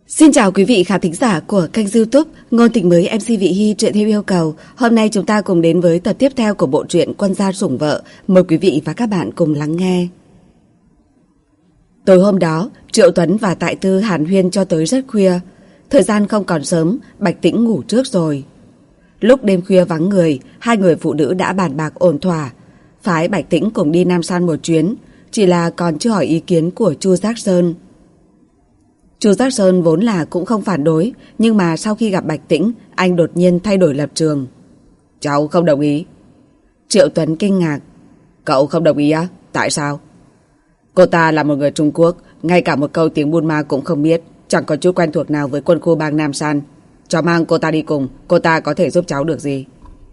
Xin chào quý vị khán thính giả của kênh YouTube Ngôn Tình Mới MC Vị Hy truyện theo yêu cầu. Hôm nay chúng ta cùng đến với tập tiếp theo của bộ truyện Quân Gia Sủng Vợ. Mời quý vị và các bạn cùng lắng nghe. Tối hôm đó, Triệu Tuấn và Tại Tư hàn huyên cho tới rất khuya. Thời gian không còn sớm, Bạch Tĩnh ngủ trước rồi. Lúc đêm khuya vắng người, hai người phụ nữ đã bàn bạc ổn thỏa. Phái Bạch Tĩnh cùng đi Nam San một chuyến, chỉ là còn chưa hỏi ý kiến của Chu Giác Sơn. Chu Giác Sơn vốn là cũng không phản đối, nhưng mà sau khi gặp Bạch Tĩnh, anh đột nhiên thay đổi lập trường. Cháu không đồng ý. Triệu Tuấn kinh ngạc. Cậu không đồng ý á? Tại sao? Cô ta là một người Trung Quốc, ngay cả một câu tiếng Burma cũng không biết, chẳng có chút quen thuộc nào với quân khu bang Nam San. Cháu mang cô ta đi cùng, cô ta có thể giúp cháu được gì?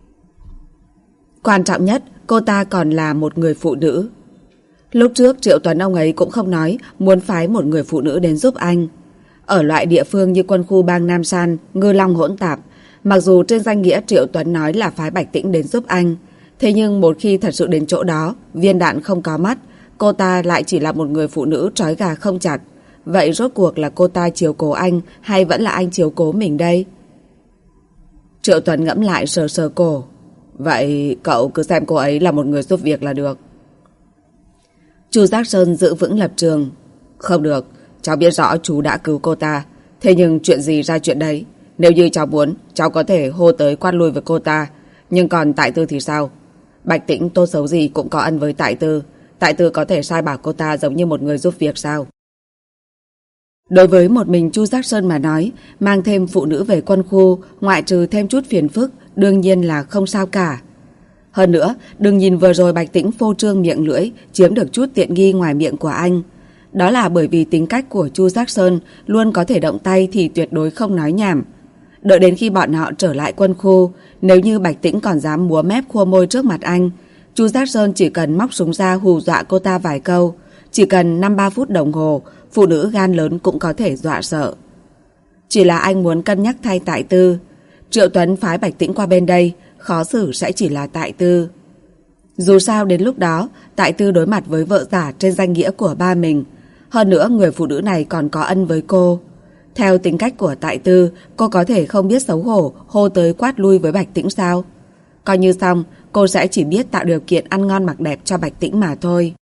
Quan trọng nhất, cô ta còn là một người phụ nữ. Lúc trước Triệu Tuấn ông ấy cũng không nói muốn phái một người phụ nữ đến giúp anh. Ở loại địa phương như quân khu bang Nam San, ngư long hỗn tạp, mặc dù trên danh nghĩa Triệu Tuấn nói là phái Bạch Tĩnh đến giúp anh, thế nhưng một khi thật sự đến chỗ đó, viên đạn không có mắt, cô ta lại chỉ là một người phụ nữ trói gà không chặt. Vậy rốt cuộc là cô ta chiếu cố anh hay vẫn là anh chiếu cố mình đây? Triệu Tuấn ngẫm lại sờ sờ cổ. Vậy cậu cứ xem cô ấy là một người giúp việc là được. Chu Giác Sơn giữ vững lập trường. Không được, cháu biết rõ chú đã cứu cô ta, thế nhưng chuyện gì ra chuyện đấy. Nếu như cháu muốn, cháu có thể hô tới quan lui với cô ta. Nhưng còn Tại Tư thì sao? Bạch Tĩnh tốt xấu gì cũng có ân với Tại Tư. Tại Tư có thể sai bảo cô ta giống như một người giúp việc sao? Đối với một mình Chu Giác Sơn mà nói, mang thêm phụ nữ về quân khu, ngoại trừ thêm chút phiền phức, đương nhiên là không sao cả. Hơn nữa, đừng nhìn vừa rồi Bạch Tĩnh phô trương miệng lưỡi, chiếm được chút tiện nghi ngoài miệng của anh. Đó là bởi vì tính cách của Chu Giác Sơn luôn có thể động tay thì tuyệt đối không nói nhảm. Đợi đến khi bọn họ trở lại quân khu, nếu như Bạch Tĩnh còn dám múa mép khua môi trước mặt anh, Chu Giác Sơn chỉ cần móc súng ra hù dọa cô ta vài câu. Chỉ cần 5-3 phút đồng hồ, phụ nữ gan lớn cũng có thể dọa sợ. Chỉ là anh muốn cân nhắc thay Tại Tư. Triệu Tuấn phái Bạch Tĩnh qua bên đây, khó xử sẽ chỉ là Tại Tư. Dù sao đến lúc đó, Tại Tư đối mặt với vợ giả trên danh nghĩa của ba mình. Hơn nữa người phụ nữ này còn có ân với cô. Theo tính cách của Tại Tư, cô có thể không biết xấu hổ hô tới quát lui với Bạch Tĩnh sao? Coi như xong, cô sẽ chỉ biết tạo điều kiện ăn ngon mặc đẹp cho Bạch Tĩnh mà thôi.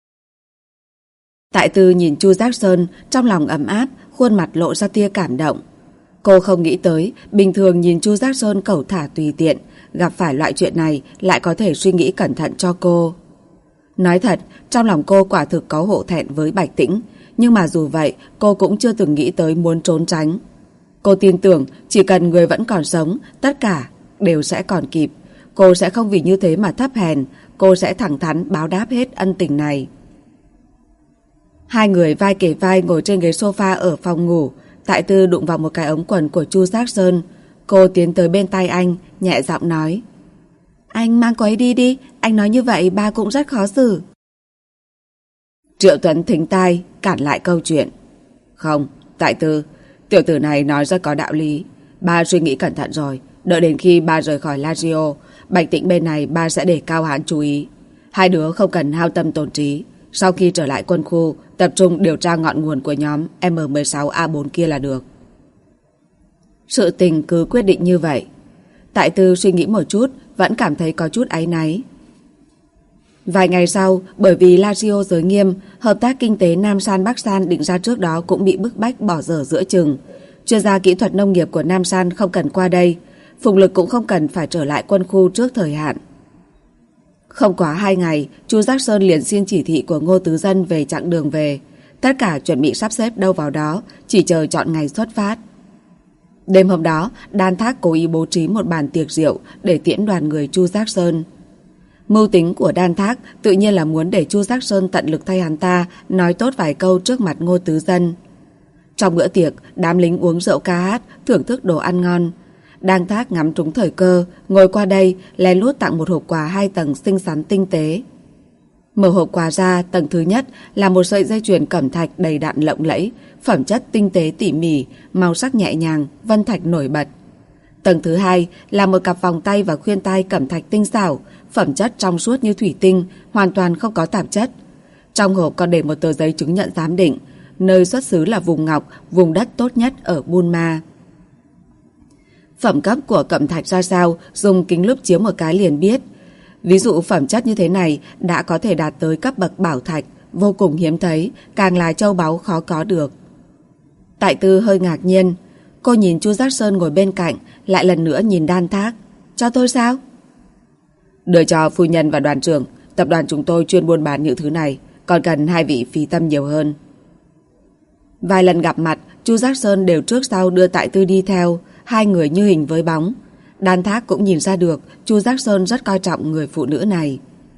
Tại Tư nhìn Chu Giác Sơn, trong lòng ấm áp, khuôn mặt lộ ra tia cảm động. Cô không nghĩ tới, bình thường nhìn Chu Giác Sơn cẩu thả tùy tiện, gặp phải loại chuyện này lại có thể suy nghĩ cẩn thận cho cô. Nói thật, trong lòng cô quả thực có hổ thẹn với Bạch Tĩnh, nhưng mà dù vậy, cô cũng chưa từng nghĩ tới muốn trốn tránh. Cô tin tưởng, chỉ cần người vẫn còn sống, tất cả đều sẽ còn kịp. Cô sẽ không vì như thế mà thấp hèn, cô sẽ thẳng thắn báo đáp hết ân tình này. Hai người vai kề vai ngồi trên ghế sofa ở phòng ngủ. Tại Tư đụng vào một cái ống quần của Chu Giác Sơn. Cô tiến tới bên tay anh, nhẹ giọng nói: Anh mang cô ấy đi đi, anh nói như vậy ba cũng rất khó xử. Triệu Tuấn thính tai, cản lại câu chuyện. Không, Tại Tư, tiểu tử này nói rất có đạo lý. Ba suy nghĩ cẩn thận rồi, đợi đến khi ba rời khỏi Lazio, Bạch Tĩnh bên này ba sẽ để cao hãn chú ý. Hai đứa không cần hao tâm tổn trí. Sau khi trở lại quân khu, tập trung điều tra ngọn nguồn của nhóm M16A4 kia là được. Sự tình cứ quyết định như vậy. Tại Tư suy nghĩ một chút, vẫn cảm thấy có chút áy náy. Vài ngày sau, bởi vì Lazio giới nghiêm, hợp tác kinh tế Nam San Bắc San định ra trước đó cũng bị bức bách bỏ dở giữa chừng. Chuyên gia kỹ thuật nông nghiệp của Nam San không cần qua đây, Phùng Lực cũng không cần phải trở lại quân khu trước thời hạn. Không quá 2 ngày, Chu Giác Sơn liền xin chỉ thị của Ngô Tứ Dân về chặng đường về. Tất cả chuẩn bị sắp xếp đâu vào đó, chỉ chờ chọn ngày xuất phát. Đêm hôm đó, Đan Thác cố ý bố trí một bàn tiệc rượu để tiễn đoàn người Chu Giác Sơn. Mưu tính của Đan Thác tự nhiên là muốn để Chu Giác Sơn tận lực thay hắn ta nói tốt vài câu trước mặt Ngô Tứ Dân. Trong bữa tiệc, đám lính uống rượu ca hát, thưởng thức đồ ăn ngon. Đan Thác ngắm trúng thời cơ, ngồi qua đây, lén lút tặng một hộp quà 2 tầng xinh xắn tinh tế. Mở hộp quà ra, tầng thứ nhất là một sợi dây chuyền cẩm thạch đầy đặn lộng lẫy, phẩm chất tinh tế tỉ mỉ, màu sắc nhẹ nhàng, vân thạch nổi bật. Tầng thứ hai là một cặp vòng tay và khuyên tai cẩm thạch tinh xảo, phẩm chất trong suốt như thủy tinh, hoàn toàn không có tạp chất. Trong hộp còn để một tờ giấy chứng nhận giám định, nơi xuất xứ là vùng ngọc, vùng đất tốt nhất ở Bunma. Phẩm cấp của cẩm thạch ra sao, dùng kính lúp chiếu một cái liền biết. Ví dụ phẩm chất như thế này đã có thể đạt tới cấp bậc bảo thạch, vô cùng hiếm thấy, càng là châu báu khó có được. Tại Tư hơi ngạc nhiên, cô nhìn Chu Giác Sơn ngồi bên cạnh, lại lần nữa nhìn Đan Thác. Cho tôi sao? Đưa cho phu nhân và đoàn trưởng, tập đoàn chúng tôi chuyên buôn bán những thứ này, còn cần hai vị phí tâm nhiều hơn. Vài lần gặp mặt, Chu Giác Sơn đều trước sau đưa Tại Tư đi theo, hai người như hình với bóng. Đan Thác cũng nhìn ra được Chu Giác Sơn rất coi trọng người phụ nữ này.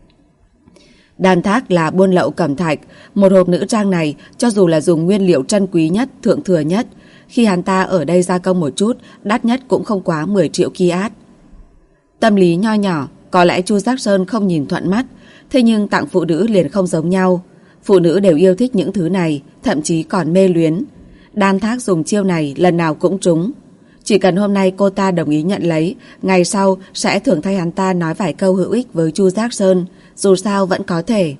Đan Thác là buôn lậu cẩm thạch, một hộp nữ trang này cho dù là dùng nguyên liệu trân quý nhất, thượng thừa nhất, khi hắn ta ở đây gia công một chút, đắt nhất cũng không quá 10 triệu kiat. Tâm lý nho nhỏ, có lẽ Chu Giác Sơn không nhìn thuận mắt, thế nhưng tặng phụ nữ liền không giống nhau. Phụ nữ đều yêu thích những thứ này, thậm chí còn mê luyến. Đan Thác dùng chiêu này lần nào cũng trúng. Chỉ cần hôm nay cô ta đồng ý nhận lấy, ngày sau sẽ thường thay hắn ta nói vài câu hữu ích với Chu Giác Sơn, dù sao vẫn có thể.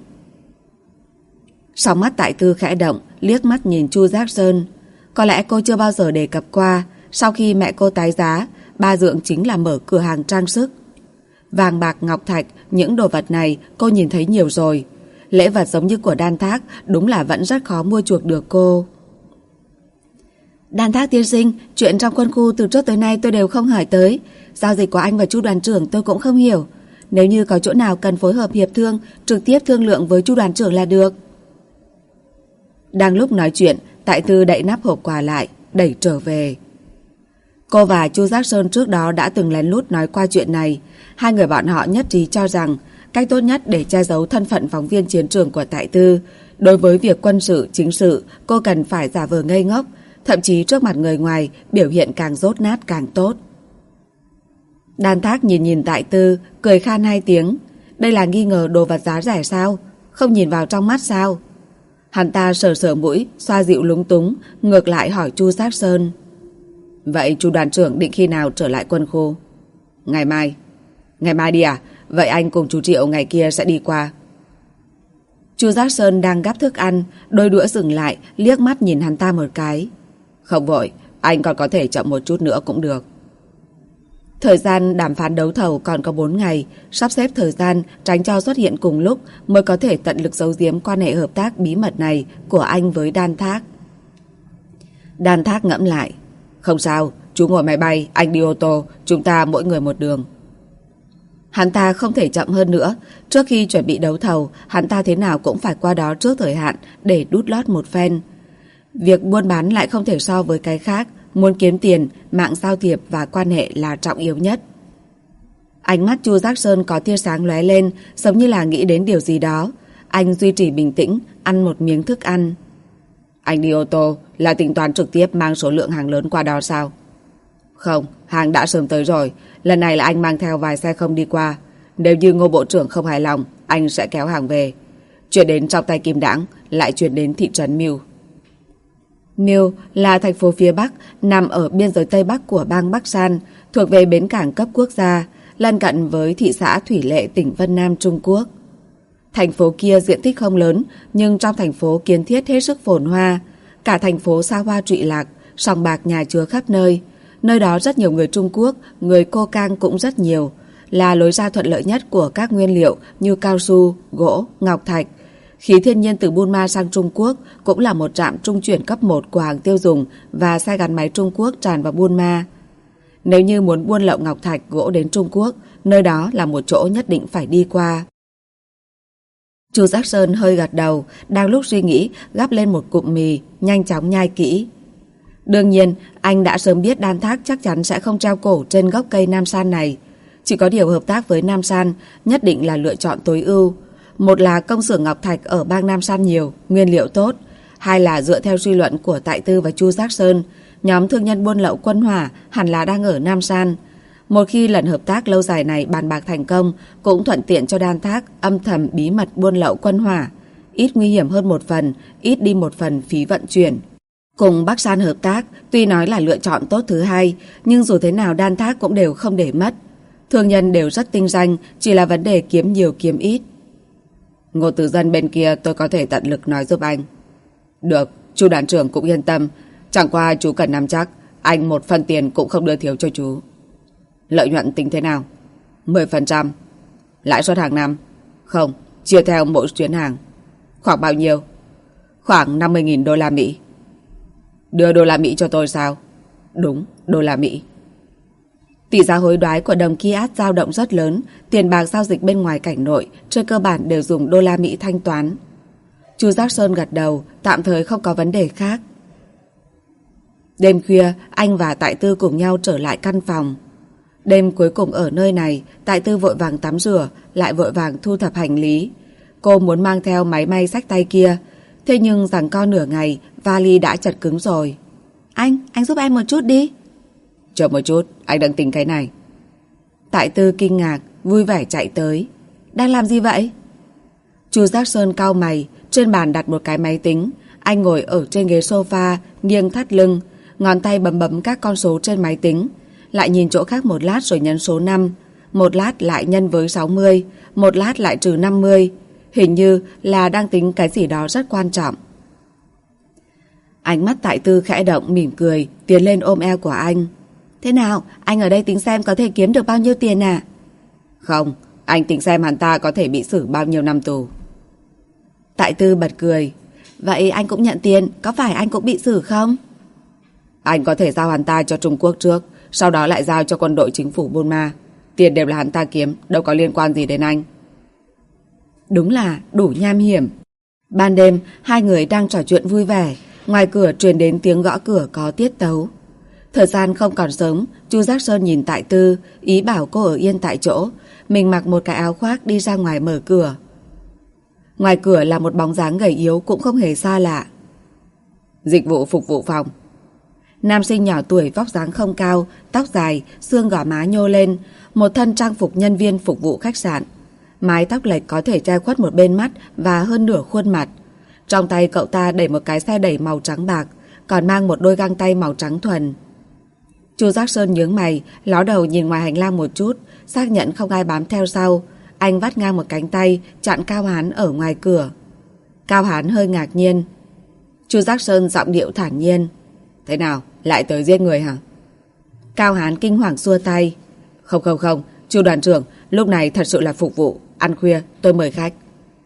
Sóng mắt Tại Tư khẽ động, liếc mắt nhìn Chu Giác Sơn. Có lẽ cô chưa bao giờ đề cập qua, sau khi mẹ cô tái giá, ba Dượng chính là mở cửa hàng trang sức. Vàng bạc ngọc thạch, những đồ vật này cô nhìn thấy nhiều rồi. Lễ vật giống như của Đan Thác đúng là vẫn rất khó mua chuộc được cô. Đan Thác tiên sinh, chuyện trong quân khu từ trước tới nay tôi đều không hỏi tới. Giao dịch của anh và Chu đoàn trưởng tôi cũng không hiểu. Nếu như có chỗ nào cần phối hợp hiệp thương, trực tiếp thương lượng với Chu đoàn trưởng là được. Đang lúc nói chuyện, Tại Tư đậy nắp hộp quà lại, đẩy trở về. Cô và Chu Giác Sơn trước đó đã từng lén lút nói qua chuyện này. Hai người bọn họ nhất trí cho rằng cách tốt nhất để che giấu thân phận phóng viên chiến trường của Tại Tư, đối với việc quân sự, chính sự, cô cần phải giả vờ ngây ngốc, thậm chí trước mặt người ngoài biểu hiện càng dốt nát càng tốt. Đan Thác nhìn Tại Tư, cười khan hai tiếng. Đây là nghi ngờ đồ vật giá rẻ sao? Không nhìn vào trong mắt sao? Hắn ta sờ mũi, xoa dịu lúng túng, ngược lại hỏi Chu Giác Sơn. Vậy Chu đoàn trưởng định khi nào trở lại quân khu? Ngày mai. Ngày mai đi à? Vậy anh cùng chú Triệu ngày kia sẽ đi qua. Chu Giác Sơn đang gắp thức ăn, đôi đũa dừng lại, liếc mắt nhìn hắn ta một cái. Không vội, anh còn có thể chậm một chút nữa cũng được. Thời gian đàm phán đấu thầu còn có 4 ngày, sắp xếp thời gian tránh cho xuất hiện cùng lúc mới có thể tận lực giấu giếm quan hệ hợp tác bí mật này của anh với Đan Thác. Đan Thác ngẫm lại. Không sao, chú ngồi máy bay, anh đi ô tô, chúng ta mỗi người một đường. Hắn ta không thể chậm hơn nữa. Trước khi chuẩn bị đấu thầu, hắn ta thế nào cũng phải qua đó trước thời hạn để đút lót một phen. Việc buôn bán lại không thể so với cái khác. Muốn kiếm tiền, mạng giao thiệp và quan hệ là trọng yếu nhất. Ánh mắt Chu Giác Sơn có tia sáng lóe lên, giống như là nghĩ đến điều gì đó. Anh duy trì bình tĩnh, ăn một miếng thức ăn. Anh đi ô tô là tính toán trực tiếp mang số lượng hàng lớn qua đó sao? Không, hàng đã sớm tới rồi. Lần này là anh mang theo vài xe không đi qua. Nếu như Ngô Bộ trưởng không hài lòng, anh sẽ kéo hàng về. Chuyển đến trong tay Kim Đãng, lại chuyển đến thị trấn Miêu. Miêu là thành phố phía Bắc, nằm ở biên giới Tây Bắc của bang Bắc San, thuộc về bến cảng cấp quốc gia, lân cận với thị xã Thủy Lệ tỉnh Vân Nam Trung Quốc. Thành phố kia diện tích không lớn, nhưng trong thành phố kiến thiết hết sức phồn hoa. Cả thành phố xa hoa trụy lạc, sòng bạc nhà chứa khắp nơi. Nơi đó rất nhiều người Trung Quốc, người cô Cang cũng rất nhiều, là lối ra thuận lợi nhất của các nguyên liệu như cao su, gỗ, ngọc thạch. Khí thiên nhiên từ Bunma sang Trung Quốc cũng là một trạm trung chuyển cấp 1 của hàng tiêu dùng và xe gắn máy Trung Quốc tràn vào Bunma. Nếu như muốn buôn lậu ngọc thạch, gỗ đến Trung Quốc, nơi đó là một chỗ nhất định phải đi qua. Chu Giác Sơn hơi gật đầu, đang lúc suy nghĩ gắp lên một cụm mì, nhanh chóng nhai kỹ. Đương nhiên, anh đã sớm biết Đan Thác chắc chắn sẽ không treo cổ trên gốc cây Nam San này. Chỉ có điều hợp tác với Nam San nhất định là lựa chọn tối ưu. Một là công xưởng ngọc thạch ở bang Nam San nhiều, nguyên liệu tốt. Hai là dựa theo suy luận của Tại Tư và Chu Giác Sơn, nhóm thương nhân buôn lậu quân hỏa hẳn là đang ở Nam San. Một khi lần hợp tác lâu dài này bàn bạc thành công, cũng thuận tiện cho Đan Thác âm thầm bí mật buôn lậu quân hỏa. Ít nguy hiểm hơn một phần, ít đi một phần phí vận chuyển. Cùng Bắc San hợp tác, tuy nói là lựa chọn tốt thứ hai, nhưng dù thế nào Đan Thác cũng đều không để mất. Thương nhân đều rất tinh danh, chỉ là vấn đề kiếm nhiều kiếm ít. Ngô Tử Dân bên kia tôi có thể tận lực nói giúp anh. Được, Chú đoàn trưởng cũng yên tâm. Chẳng qua chú cần nắm chắc anh một phần tiền cũng không đưa thiếu cho chú. Lợi nhuận tính thế nào? 10%. Lãi suất hàng năm? Không, chia theo mỗi chuyến hàng. Khoảng bao nhiêu? Khoảng 50.000 đô la Mỹ. Đưa đô la Mỹ cho tôi sao? Đúng, đô la Mỹ. Tỷ giá hối đoái của đồng Kiat dao động rất lớn, tiền bạc giao dịch bên ngoài cảnh nội trên cơ bản đều dùng đô la Mỹ thanh toán. Chu Giác Sơn gật đầu, tạm thời không có vấn đề khác. Đêm khuya, anh và Tại Tư cùng nhau trở lại căn phòng. Đêm cuối cùng ở nơi này, Tại Tư vội vàng tắm rửa, lại vội vàng thu thập hành lý. Cô muốn mang theo máy may xách tay kia, thế nhưng giằng co nửa ngày, vali đã chật cứng rồi. Anh giúp em một chút đi. Chờ một chút, anh đang tính cái này. Tại Tư kinh ngạc, vui vẻ chạy tới. Đang làm gì vậy? Chu Giác Sơn cau mày, trên bàn đặt một cái máy tính. Anh ngồi ở trên ghế sofa, nghiêng thắt lưng, ngón tay bấm bấm các con số trên máy tính, lại nhìn chỗ khác một lát rồi nhấn số 5, một lát lại nhân với 60, một lát lại trừ 50. Hình như là đang tính cái gì đó rất quan trọng. Ánh mắt Tại Tư khẽ động, mỉm cười, tiến lên ôm eo của anh. Thế nào, anh ở đây tính xem có thể kiếm được bao nhiêu tiền à? Không, anh tính xem hắn ta có thể bị xử bao nhiêu năm tù. Tại Tư bật cười. Vậy anh cũng nhận tiền, có phải anh cũng bị xử không? Anh có thể giao hắn ta cho Trung Quốc trước, sau đó lại giao cho quân đội chính phủ Burma. Tiền đều là hắn ta kiếm, đâu có liên quan gì đến anh. Đúng là đủ nham hiểm. Ban đêm, hai người đang trò chuyện vui vẻ. Ngoài cửa truyền đến tiếng gõ cửa có tiết tấu. Thời gian không còn sớm, Chu Giác Sơn nhìn Tại Tư, ý bảo cô ở yên tại chỗ. Mình mặc một cái áo khoác đi ra ngoài mở cửa. Ngoài cửa là một bóng dáng gầy yếu cũng không hề xa lạ. Dịch vụ phục vụ phòng. Nam sinh nhỏ tuổi, vóc dáng không cao, tóc dài, xương gò má nhô lên, một thân trang phục nhân viên phục vụ khách sạn. Mái tóc lệch có thể che khuất một bên mắt và hơn nửa khuôn mặt. Trong tay cậu ta đẩy một cái xe đẩy màu trắng bạc, còn mang một đôi găng tay màu trắng thuần. Chu Giác Sơn nhướng mày, ló đầu nhìn ngoài hành lang một chút, xác nhận không ai bám theo sau. Anh vắt ngang một cánh tay, chặn Cao Hán ở ngoài cửa. Cao Hán hơi ngạc nhiên. Chu Giác Sơn giọng điệu thản nhiên. Thế nào, lại tới giết người hả? Cao Hán kinh hoàng xua tay. Không, Chu đoàn trưởng, lúc này thật sự là phục vụ. Ăn khuya, tôi mời khách.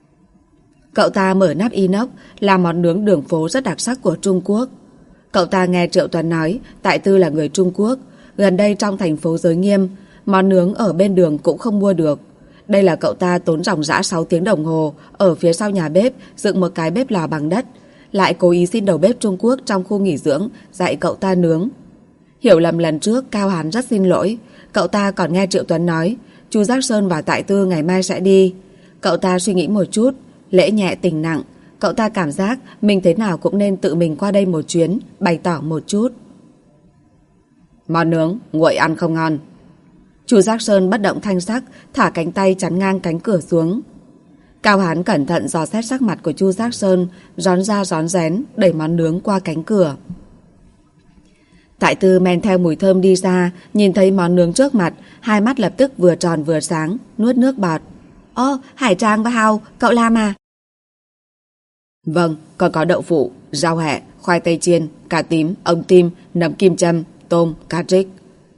Cậu ta mở nắp inox, là món nướng đường phố rất đặc sắc của Trung Quốc. Cậu ta nghe Triệu Tuấn nói Tại Tư là người Trung Quốc. Gần đây trong thành phố giới nghiêm, món nướng ở bên đường cũng không mua được. Đây là cậu ta tốn ròng rã 6 tiếng đồng hồ ở phía sau nhà bếp dựng một cái bếp lò bằng đất, lại cố ý xin đầu bếp Trung Quốc trong khu nghỉ dưỡng dạy cậu ta nướng. Hiểu lầm lần trước, Cao Hán rất xin lỗi. Cậu ta còn nghe Triệu Tuấn nói Chu Giác Sơn và Tại Tư ngày mai sẽ đi. Cậu ta suy nghĩ một chút, lễ nhẹ tình nặng. Cậu ta cảm giác mình thế nào cũng nên tự mình qua đây một chuyến, bày tỏ một chút. Món nướng, nguội ăn không ngon. Chu Giác Sơn bất động thanh sắc, thả cánh tay chắn ngang cánh cửa xuống. Cao Hán cẩn thận dò xét sắc mặt của Chu Giác Sơn, rón ra rón rén, đẩy món nướng qua cánh cửa. Tại Tư men theo mùi thơm đi ra, nhìn thấy món nướng trước mặt, hai mắt lập tức vừa tròn vừa sáng, nuốt nước bọt. Ô, Hải Trang và Hào, cậu làm à? Vâng, còn có đậu phụ, rau hẹ, khoai tây chiên, cà tím, ống tim, nấm kim châm, tôm, cá trích.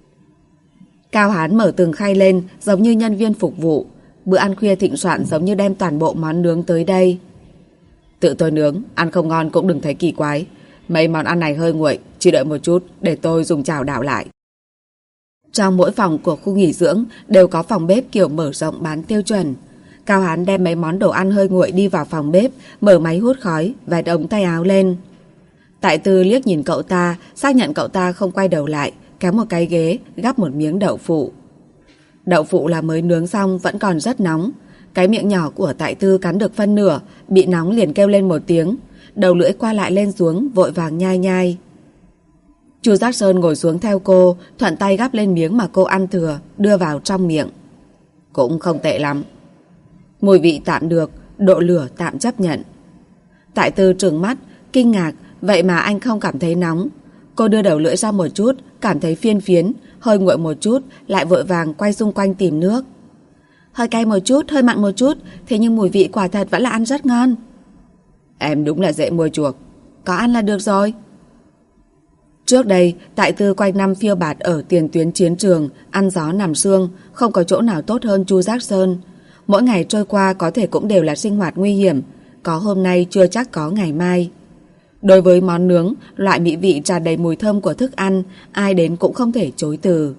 Cao Hán mở từng khay lên giống như nhân viên phục vụ. Bữa ăn khuya thịnh soạn giống như đem toàn bộ món nướng tới đây. Tự tôi nướng, ăn không ngon cũng đừng thấy kỳ quái. Mấy món ăn này hơi nguội, chỉ đợi một chút để tôi dùng chảo đảo lại. Trong mỗi phòng của khu nghỉ dưỡng đều có phòng bếp kiểu mở rộng bán tiêu chuẩn. Cao Hán đem mấy món đồ ăn hơi nguội đi vào phòng bếp, mở máy hút khói, vạch ống tay áo lên. Tại Tư liếc nhìn cậu ta, xác nhận cậu ta không quay đầu lại, kéo một cái ghế, gắp một miếng đậu phụ. Đậu phụ là mới nướng xong, vẫn còn rất nóng. Cái miệng nhỏ của Tại Tư cắn được phân nửa, bị nóng liền kêu lên một tiếng, đầu lưỡi qua lại lên xuống, vội vàng nhai nhai. Chu Giác Sơn ngồi xuống theo cô, thuận tay gắp lên miếng mà cô ăn thừa, đưa vào trong miệng. Cũng không tệ lắm. Mùi vị tạm được, độ lửa tạm chấp nhận. Tại Tư trừng mắt, kinh ngạc, vậy mà anh không cảm thấy nóng. Cô đưa đầu lưỡi ra một chút, cảm thấy phiên phiến, hơi nguội một chút, lại vội vàng quay xung quanh tìm nước. Hơi cay một chút, hơi mặn một chút, thế nhưng mùi vị quả thật vẫn là ăn rất ngon. Em đúng là dễ mua chuộc. có ăn là được rồi. Trước đây, Tại Tư quanh năm phiêu bạt ở tiền tuyến chiến trường, ăn gió nằm sương, không có chỗ nào tốt hơn Chu Giác Sơn. Mỗi ngày trôi qua có thể cũng đều là sinh hoạt nguy hiểm, có hôm nay chưa chắc có ngày mai. Đối với món nướng, loại mỹ vị tràn đầy mùi thơm của thức ăn, ai đến cũng không thể chối từ.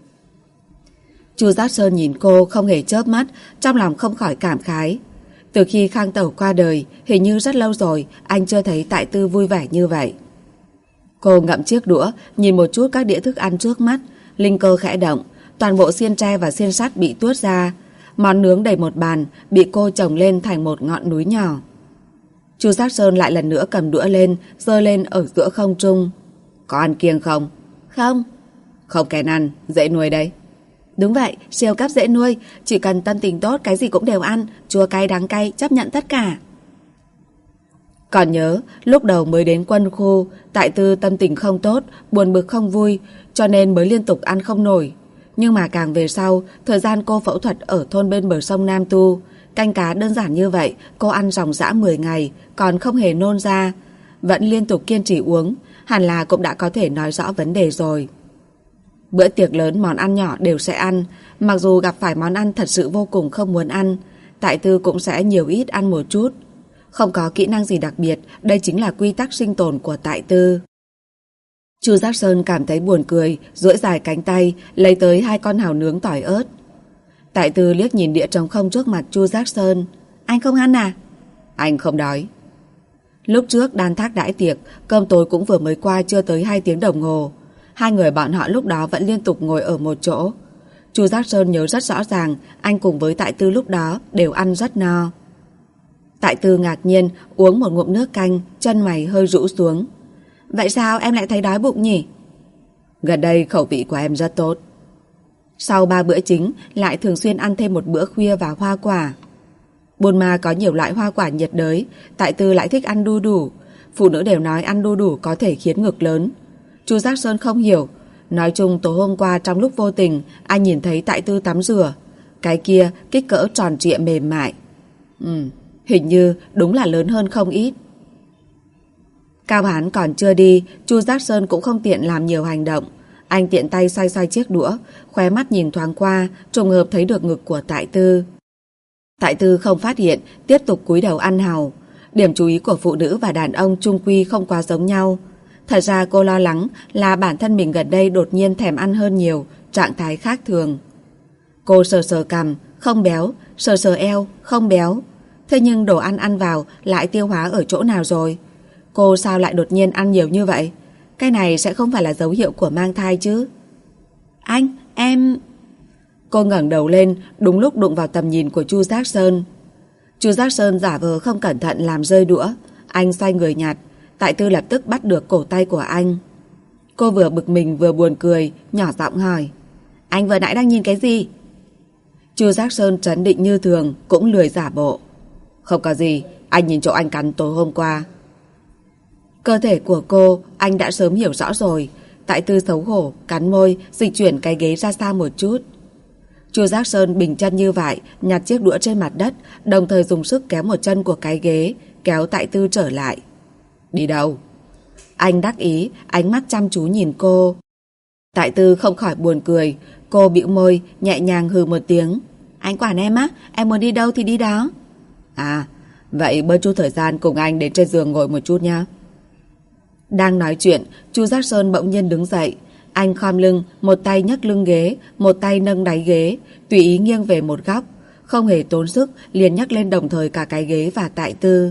Chu Giác Sơn nhìn cô không hề chớp mắt, trong lòng không khỏi cảm khái. Từ khi Khang Tẩu qua đời, hình như rất lâu rồi anh chưa thấy Tại Tư vui vẻ như vậy. Cô ngậm chiếc đũa, nhìn một chút các đĩa thức ăn trước mắt, linh cơ khẽ động, toàn bộ xiên tre và xiên sắt bị tuốt ra. Món nướng đầy một bàn, bị cô chồng lên thành một ngọn núi nhỏ. Chu Giác Sơn lại lần nữa cầm đũa lên, giơ lên ở giữa không trung. Có ăn kiêng không? Không. Không kén ăn, dễ nuôi đấy. Đúng vậy, siêu cấp dễ nuôi, chỉ cần tâm tình tốt cái gì cũng đều ăn, chua cay đắng cay, chấp nhận tất cả. Còn nhớ, lúc đầu mới đến quân khu, Tại Tư tâm tình không tốt, buồn bực không vui, cho nên mới liên tục ăn không nổi. Nhưng mà càng về sau, thời gian cô phẫu thuật ở thôn bên bờ sông Nam Tu, canh cá đơn giản như vậy, cô ăn ròng rã 10 ngày, còn không hề nôn ra. Vẫn liên tục kiên trì uống, hẳn là cũng đã có thể nói rõ vấn đề rồi. Bữa tiệc lớn món ăn nhỏ đều sẽ ăn, mặc dù gặp phải món ăn thật sự vô cùng không muốn ăn, Tại Tư cũng sẽ nhiều ít ăn một chút. Không có kỹ năng gì đặc biệt, đây chính là quy tắc sinh tồn của Tại Tư. Chu Giác Sơn cảm thấy buồn cười, duỗi dài cánh tay, lấy tới 2 con hàu nướng tỏi ớt. Tại Tư liếc nhìn đĩa trống không trước mặt Chu Giác Sơn. Anh không ăn à? Anh không đói. Lúc trước Đan Thác đãi tiệc, cơm tối cũng vừa mới qua chưa tới 2 tiếng đồng hồ. Hai người bọn họ lúc đó vẫn liên tục ngồi ở một chỗ. Chu Giác Sơn nhớ rất rõ ràng, anh cùng với Tại Tư lúc đó đều ăn rất no. Tại Tư ngạc nhiên uống một ngụm nước canh, chân mày hơi rũ xuống. Vậy sao em lại thấy đói bụng nhỉ? Gần đây khẩu vị của em rất tốt. Sau 3 bữa chính lại thường xuyên ăn thêm một bữa khuya và hoa quả. Buôn Ma có nhiều loại hoa quả nhiệt đới, Tại Tư lại thích ăn đu đủ. Phụ nữ đều nói ăn đu đủ có thể khiến ngực lớn. Chu Giác Sơn không hiểu. Nói chung tối hôm qua trong lúc vô tình anh nhìn thấy Tại Tư tắm rửa. Cái kia kích cỡ tròn trịa mềm mại. Hình như đúng là lớn hơn không ít. Cao Hán còn chưa đi, Chu Giác Sơn cũng không tiện làm nhiều hành động. Anh tiện tay xoay xoay chiếc đũa, khóe mắt nhìn thoáng qua, trùng hợp thấy được ngực của Tại Tư. Tại Tư không phát hiện, tiếp tục cúi đầu ăn hàu. Điểm chú ý của phụ nữ và đàn ông chung quy không quá giống nhau. Thật ra cô lo lắng là bản thân mình gần đây đột nhiên thèm ăn hơn nhiều, trạng thái khác thường. Cô sờ sờ cằm, không béo, sờ sờ eo, không béo. Thế nhưng đồ ăn ăn vào lại tiêu hóa ở chỗ nào rồi? Cô sao lại đột nhiên ăn nhiều như vậy? Cái này sẽ không phải là dấu hiệu của mang thai chứ? Anh, em... Cô ngẩng đầu lên, đúng lúc đụng vào tầm nhìn của Chu Giác Sơn. Chu Giác Sơn giả vờ không cẩn thận làm rơi đũa. Anh xoay người nhặt. Tại Tư lập tức bắt được cổ tay của anh. Cô vừa bực mình vừa buồn cười, nhỏ giọng hỏi. Anh vừa nãy đang nhìn cái gì? Chu Giác Sơn trấn định như thường, cũng lười giả bộ. Không có gì, anh nhìn chỗ anh cắn tối hôm qua. Cơ thể của cô, anh đã sớm hiểu rõ rồi. Tại Tư xấu hổ, cắn môi, dịch chuyển cái ghế ra xa một chút. Chu Giác Sơn bình chân như vậy, nhặt chiếc đũa trên mặt đất, đồng thời dùng sức kéo một chân của cái ghế, kéo Tại Tư trở lại. Đi đâu? Anh đắc ý, ánh mắt chăm chú nhìn cô. Tại Tư không khỏi buồn cười. Cô bĩu môi, nhẹ nhàng hừ một tiếng. Anh quản em á, em muốn đi đâu thì đi đó. À, vậy bớt chút thời gian cùng anh đến trên giường ngồi một chút nha. Đang nói chuyện, Chu Giác Sơn bỗng nhiên đứng dậy. Anh khom lưng, một tay nhấc lưng ghế, một tay nâng đáy ghế, tùy ý nghiêng về một góc. Không hề tốn sức, liền nhấc lên đồng thời cả cái ghế và Tại Tư.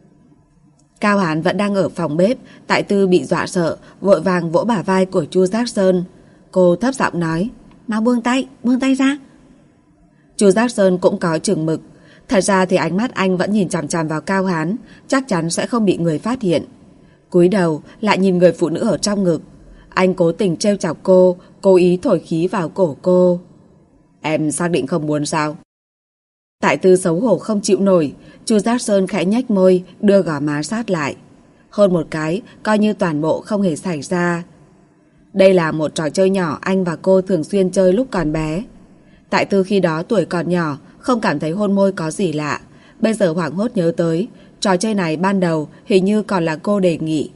Cao Hán vẫn đang ở phòng bếp. Tại Tư bị dọa sợ, vội vàng vỗ bả vai của Chu Giác Sơn. Cô thấp giọng nói, mau buông tay ra. Chu Giác Sơn cũng có chừng mực. Thật ra thì ánh mắt anh vẫn nhìn chằm chằm vào Cao Hán, chắc chắn sẽ không bị người phát hiện. Cúi đầu lại nhìn người phụ nữ ở trong ngực. Anh cố tình trêu chọc cô, cố ý thổi khí vào cổ cô. Em xác định không muốn sao? Tại Tư xấu hổ không chịu nổi. Chu Giác Sơn khẽ nhếch môi, đưa gò má sát lại. Hôn một cái, coi như toàn bộ không hề xảy ra. Đây là một trò chơi nhỏ anh và cô thường xuyên chơi lúc còn bé. Tại Tư khi đó tuổi còn nhỏ, không cảm thấy hôn môi có gì lạ. Bây giờ hoảng hốt nhớ tới, trò chơi này ban đầu hình như còn là cô đề nghị.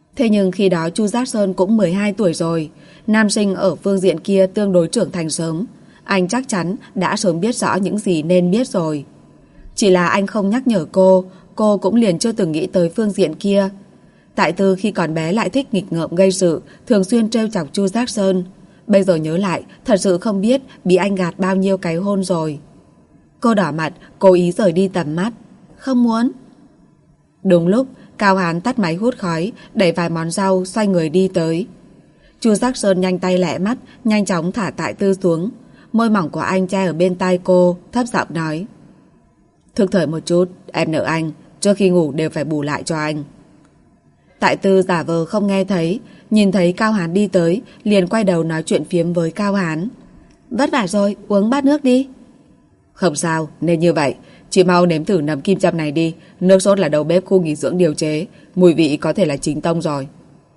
Thế nhưng khi đó Chu Giác Sơn cũng 12 tuổi rồi, nam sinh ở phương diện kia tương đối trưởng thành sớm. Anh chắc chắn đã sớm biết rõ những gì nên biết rồi. Chỉ là anh không nhắc nhở cô cũng liền chưa từng nghĩ tới phương diện kia. Tại Tư khi còn bé lại thích nghịch ngợm gây sự, thường xuyên trêu chọc Chu Giác Sơn. Bây giờ nhớ lại, thật sự không biết bị anh gạt bao nhiêu cái hôn rồi. Cô đỏ mặt, cố ý rời đi tầm mắt. Không muốn. Đúng lúc, Cao Hán tắt máy hút khói, đẩy vài món rau, xoay người đi tới. Chu Giác Sơn nhanh tay lẹ mắt, nhanh chóng thả Tại Tư xuống. Môi mỏng của anh che ở bên tai cô, thấp giọng nói. Thức thời một chút, em nợ anh, trước khi ngủ đều phải bù lại cho anh. Tại Tư giả vờ không nghe thấy, nhìn thấy Cao Hán đi tới, liền quay đầu nói chuyện phiếm với Cao Hán. Vất vả rồi, uống bát nước đi. Không sao, nên như vậy. Chị mau nếm thử nấm kim châm này đi. Nước sốt là đầu bếp khu nghỉ dưỡng điều chế, mùi vị có thể là chính tông rồi.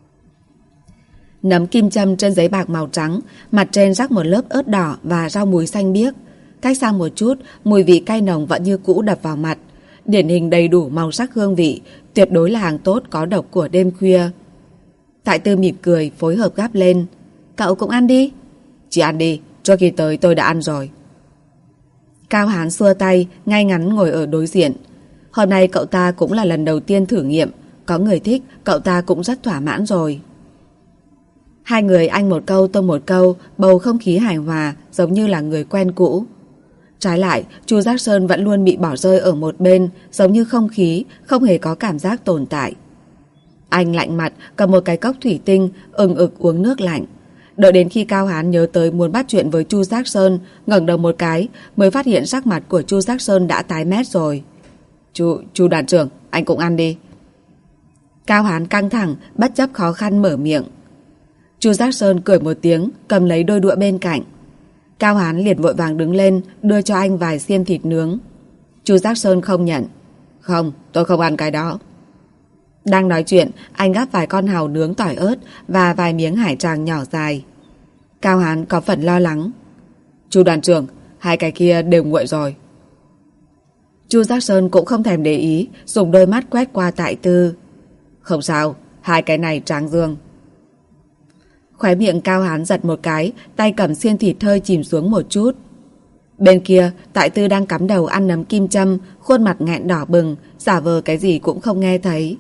Nấm kim châm trên giấy bạc màu trắng, mặt trên rắc một lớp ớt đỏ và rau muối xanh biếc. Cách xa một chút, mùi vị cay nồng vẫn như cũ đập vào mặt. Điển hình đầy đủ màu sắc hương vị, tuyệt đối là hàng tốt có độc của đêm khuya. Tại Tư mỉm cười, phối hợp gắp lên. Cậu cũng ăn đi. Chị ăn đi, trước khi tới tôi đã ăn rồi. Cao Hán xua tay, ngay ngắn ngồi ở đối diện. Hôm nay cậu ta cũng là lần đầu tiên thử nghiệm. Có người thích, cậu ta cũng rất thỏa mãn rồi. Hai người anh một câu tôi một câu, bầu không khí hài hòa, giống như là người quen cũ. Trái lại, Chu Giác Sơn vẫn luôn bị bỏ rơi ở một bên, giống như không khí, không hề có cảm giác tồn tại. Anh lạnh mặt, cầm một cái cốc thủy tinh, ừng ực uống nước lạnh. Đợi đến khi Cao Hán nhớ tới muốn bắt chuyện với Chu Giác Sơn, ngẩng đầu một cái, mới phát hiện sắc mặt của Chu Giác Sơn đã tái mét rồi. Chu đoàn trưởng, anh cũng ăn đi. Cao Hán căng thẳng, bất chấp khó khăn mở miệng. Chu Giác Sơn cười một tiếng, cầm lấy đôi đũa bên cạnh. Cao Hán liền vội vàng đứng lên, đưa cho anh vài xiên thịt nướng. Chu Giác Sơn không nhận. Không, tôi không ăn cái đó. Đang nói chuyện, anh gắp vài con hàu nướng tỏi ớt và vài miếng hải tràng nhỏ dài. Cao Hán có phần lo lắng. Chu đoàn trưởng, hai cái kia đều nguội rồi. Chu Giác Sơn cũng không thèm để ý, dùng đôi mắt quét qua Tại Tư. Không sao, hai cái này tráng dương. Khóe miệng Cao Hán giật một cái, tay cầm xiên thịt hơi chìm xuống một chút. Bên kia, Tại Tư đang cắm đầu ăn nấm kim châm, khuôn mặt nghẹn đỏ bừng, giả vờ cái gì cũng không nghe thấy.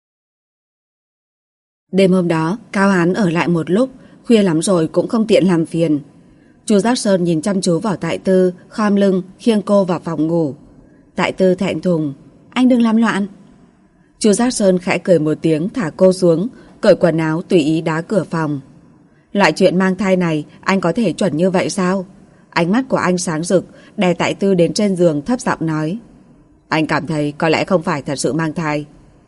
Đêm hôm đó, Cao Hán ở lại một lúc, khuya lắm rồi cũng không tiện làm phiền. Chu Giác Sơn nhìn chăm chú vào Tại Tư, khom lưng, khiêng cô vào phòng ngủ. Tại Tư thẹn thùng. Anh đừng làm loạn. Chu Giác Sơn khẽ cười một tiếng, thả cô xuống, cởi quần áo tùy ý đá cửa phòng. Loại chuyện mang thai này, anh có thể chuẩn như vậy sao? Ánh mắt của anh sáng rực, đè Tại Tư đến trên giường thấp giọng nói. Anh cảm thấy có lẽ không phải thật sự mang thai.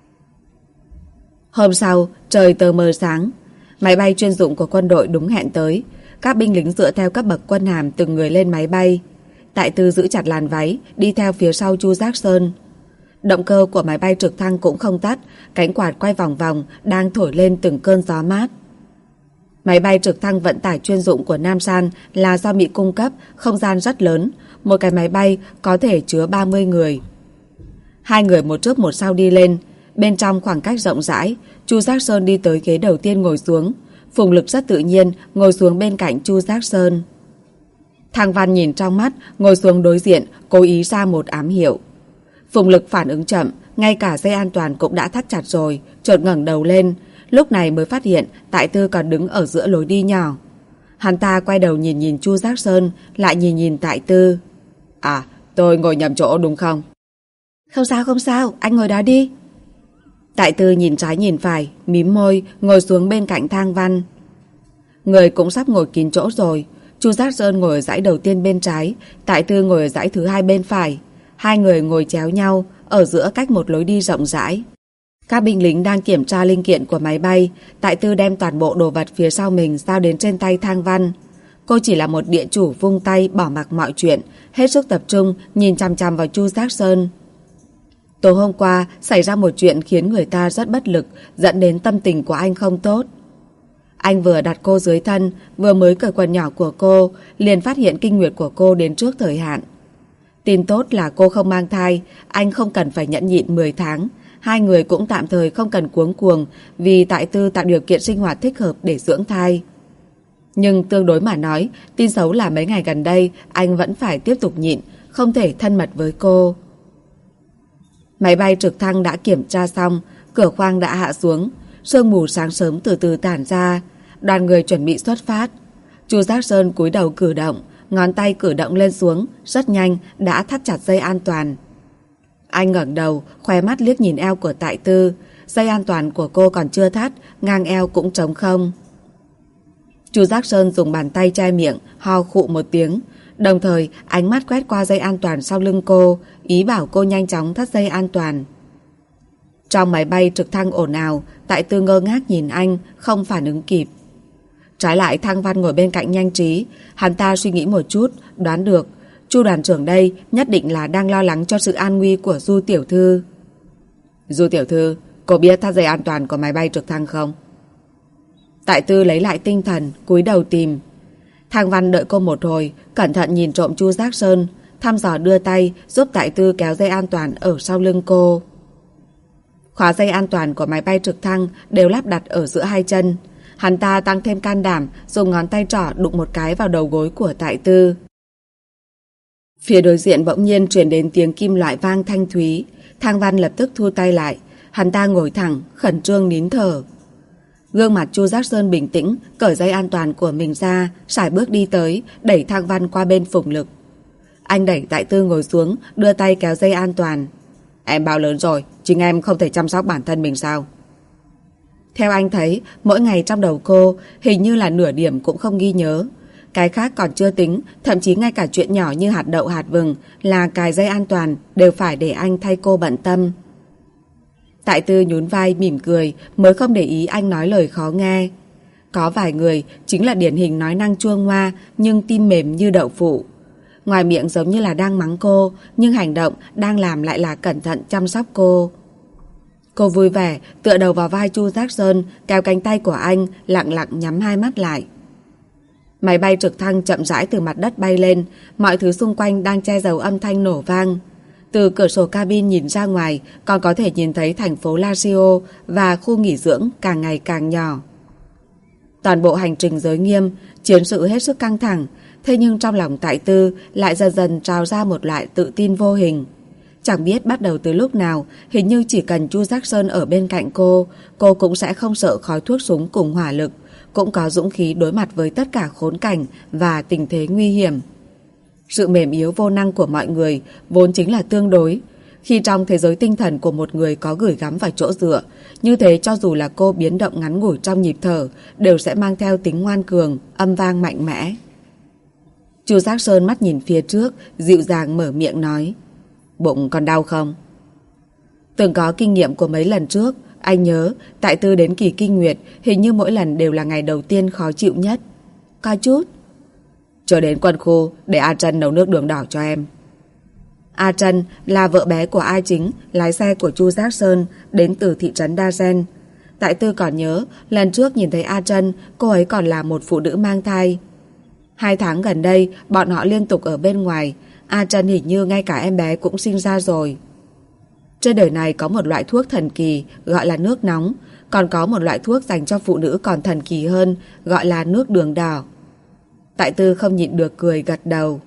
Hôm sau, trời tờ mờ sáng. Máy bay chuyên dụng của quân đội đúng hẹn tới. Các binh lính dựa theo cấp bậc quân hàm từng người lên máy bay. Tại Tư giữ chặt làn váy, đi theo phía sau Chu Giác Sơn. Động cơ của máy bay trực thăng cũng không tắt, cánh quạt quay vòng vòng, đang thổi lên từng cơn gió mát. Máy bay trực thăng vận tải chuyên dụng của Nam San là do Mỹ cung cấp, không gian rất lớn. Một cái máy bay có thể chứa 30 người. Hai người một trước một sau đi lên. Bên trong khoảng cách rộng rãi, Chu Giác Sơn đi tới ghế đầu tiên ngồi xuống. Phùng Lực rất tự nhiên ngồi xuống bên cạnh Chu Giác Sơn. Thang Văn nhìn trong mắt, ngồi xuống đối diện, cố ý ra một ám hiệu. Phùng Lực phản ứng chậm, ngay cả dây an toàn cũng đã thắt chặt rồi, chợt ngẩng đầu lên. Lúc này mới phát hiện Tại Tư còn đứng ở giữa lối đi nhỏ. Hắn ta quay đầu nhìn nhìn Chu Giác Sơn, lại nhìn nhìn Tại Tư. À, tôi ngồi nhầm chỗ đúng không? Không sao, anh ngồi đó đi. Tại Tư nhìn trái nhìn phải, mím môi, ngồi xuống bên cạnh Thang Văn. Người cũng sắp ngồi kín chỗ rồi. Chu Giác Sơn ngồi ở dãy đầu tiên bên trái, Tại Tư ngồi ở dãy thứ hai bên phải. Hai người ngồi chéo nhau, ở giữa cách một lối đi rộng rãi. Các binh lính đang kiểm tra linh kiện của máy bay. Tại Tư đem toàn bộ đồ vật phía sau mình giao đến trên tay Thang Văn. Cô chỉ là một địa chủ vung tay bỏ mặc mọi chuyện, hết sức tập trung nhìn chằm chằm vào Chu Giác Sơn. Tối hôm qua xảy ra một chuyện khiến người ta rất bất lực, dẫn đến tâm tình của anh không tốt. Anh vừa đặt cô dưới thân, vừa mới cởi quần nhỏ của cô, liền phát hiện kinh nguyệt của cô đến trước thời hạn. Tin tốt là cô không mang thai, anh không cần phải nhẫn nhịn 10 tháng. Hai người cũng tạm thời không cần cuống cuồng vì Tại Tư tạo điều kiện sinh hoạt thích hợp để dưỡng thai. Nhưng tương đối mà nói, tin xấu là mấy ngày gần đây anh vẫn phải tiếp tục nhịn, không thể thân mật với cô. Máy bay trực thăng đã kiểm tra xong, cửa khoang đã hạ xuống, sương mù sáng sớm từ từ tản ra, đoàn người chuẩn bị xuất phát. Chu Giác Sơn cúi đầu cử động, ngón tay cử động lên xuống, rất nhanh đã thắt chặt dây an toàn. Anh ngẩng đầu, khóe mắt liếc nhìn eo của Tại Tư, dây an toàn của cô còn chưa thắt, ngang eo cũng trống không. Chu Giác Sơn dùng bàn tay che miệng, ho khụ một tiếng, đồng thời ánh mắt quét qua dây an toàn sau lưng cô, ý bảo cô nhanh chóng thắt dây an toàn. Trong máy bay trực thăng ồn ào, Tại Tư ngơ ngác nhìn anh, không phản ứng kịp. Trái lại Thăng Văn ngồi bên cạnh nhanh trí, hắn ta suy nghĩ một chút, đoán được Chu đoàn trưởng đây nhất định là đang lo lắng cho sự an nguy của Du tiểu thư. Du tiểu thư, cô biết thắt dây an toàn của máy bay trực thăng không? Tại Tư lấy lại tinh thần, cúi đầu tìm. Thăng Văn đợi cô một hồi, cẩn thận nhìn trộm Chu Giác Sơn, thăm dò đưa tay giúp Tại Tư kéo dây an toàn ở sau lưng cô. Khóa dây an toàn của máy bay trực thăng đều lắp đặt ở giữa hai chân. Hắn ta tăng thêm can đảm, dùng ngón tay trỏ đụng một cái vào đầu gối của Tại Tư. Phía đối diện bỗng nhiên truyền đến tiếng kim loại vang thanh thúy. Thăng Văn lập tức thu tay lại. Hắn ta ngồi thẳng, khẩn trương nín thở. Gương mặt Chu Giác Sơn bình tĩnh, cởi dây an toàn của mình ra, sải bước đi tới, đẩy Thăng Văn qua bên Phùng Lực. Anh đẩy Tại Tư ngồi xuống, đưa tay kéo dây an toàn. Em bao lớn rồi, chính em không thể chăm sóc bản thân mình sao? Theo anh thấy, mỗi ngày trong đầu cô hình như là nửa điểm cũng không ghi nhớ. Cái khác còn chưa tính, thậm chí ngay cả chuyện nhỏ như hạt đậu hạt vừng là cài dây an toàn đều phải để anh thay cô bận tâm. Tại Tư nhún vai mỉm cười, mới không để ý anh nói lời khó nghe. Có vài người chính là điển hình nói năng chua ngoa nhưng tim mềm như đậu phụ. Ngoài miệng giống như là đang mắng cô, nhưng hành động đang làm lại là cẩn thận chăm sóc cô. Cô vui vẻ tựa đầu vào vai Chu Giác Sơn, kéo cánh tay của anh, lặng lặng nhắm hai mắt lại. Máy bay trực thăng chậm rãi từ mặt đất bay lên, mọi thứ xung quanh đang che giấu âm thanh nổ vang. Từ cửa sổ cabin nhìn ra ngoài, còn có thể nhìn thấy thành phố Lazio và khu nghỉ dưỡng càng ngày càng nhỏ. Toàn bộ hành trình giới nghiêm, chiến sự hết sức căng thẳng, thế nhưng trong lòng Tại Tư lại dần dần trào ra một loại tự tin vô hình. Chẳng biết bắt đầu từ lúc nào, hình như chỉ cần Chu Giác Sơn ở bên cạnh cô cũng sẽ không sợ khói thuốc súng cùng hỏa lực, cũng có dũng khí đối mặt với tất cả khốn cảnh và tình thế nguy hiểm. Sự mềm yếu vô năng của mọi người vốn chính là tương đối. Khi trong thế giới tinh thần của một người có gửi gắm vào chỗ dựa, như thế cho dù là cô biến động ngắn ngủi trong nhịp thở, đều sẽ mang theo tính ngoan cường, âm vang mạnh mẽ. Chu Giác Sơn mắt nhìn phía trước, dịu dàng mở miệng nói: Bụng còn đau không? Từng có kinh nghiệm của mấy lần trước, anh nhớ Tại Tư đến kỳ kinh nguyệt hình như mỗi lần đều là ngày đầu tiên khó chịu nhất. Có chút. Chờ đến quân khu để A Trân nấu nước đường đỏ cho em. A Trân là vợ bé của A Chính, lái xe của Chu Giác Sơn, đến từ thị trấn Đa Gen. Tại Tư còn nhớ lần trước nhìn thấy A Trân, cô ấy còn là một phụ nữ mang thai. 2 tháng gần đây bọn họ liên tục ở bên ngoài, A Trân hình như ngay cả em bé cũng sinh ra rồi. Trên đời này có một loại thuốc thần kỳ gọi là nước nóng, còn có một loại thuốc dành cho phụ nữ còn thần kỳ hơn gọi là nước đường đỏ. Tại Tư không nhịn được cười gật đầu.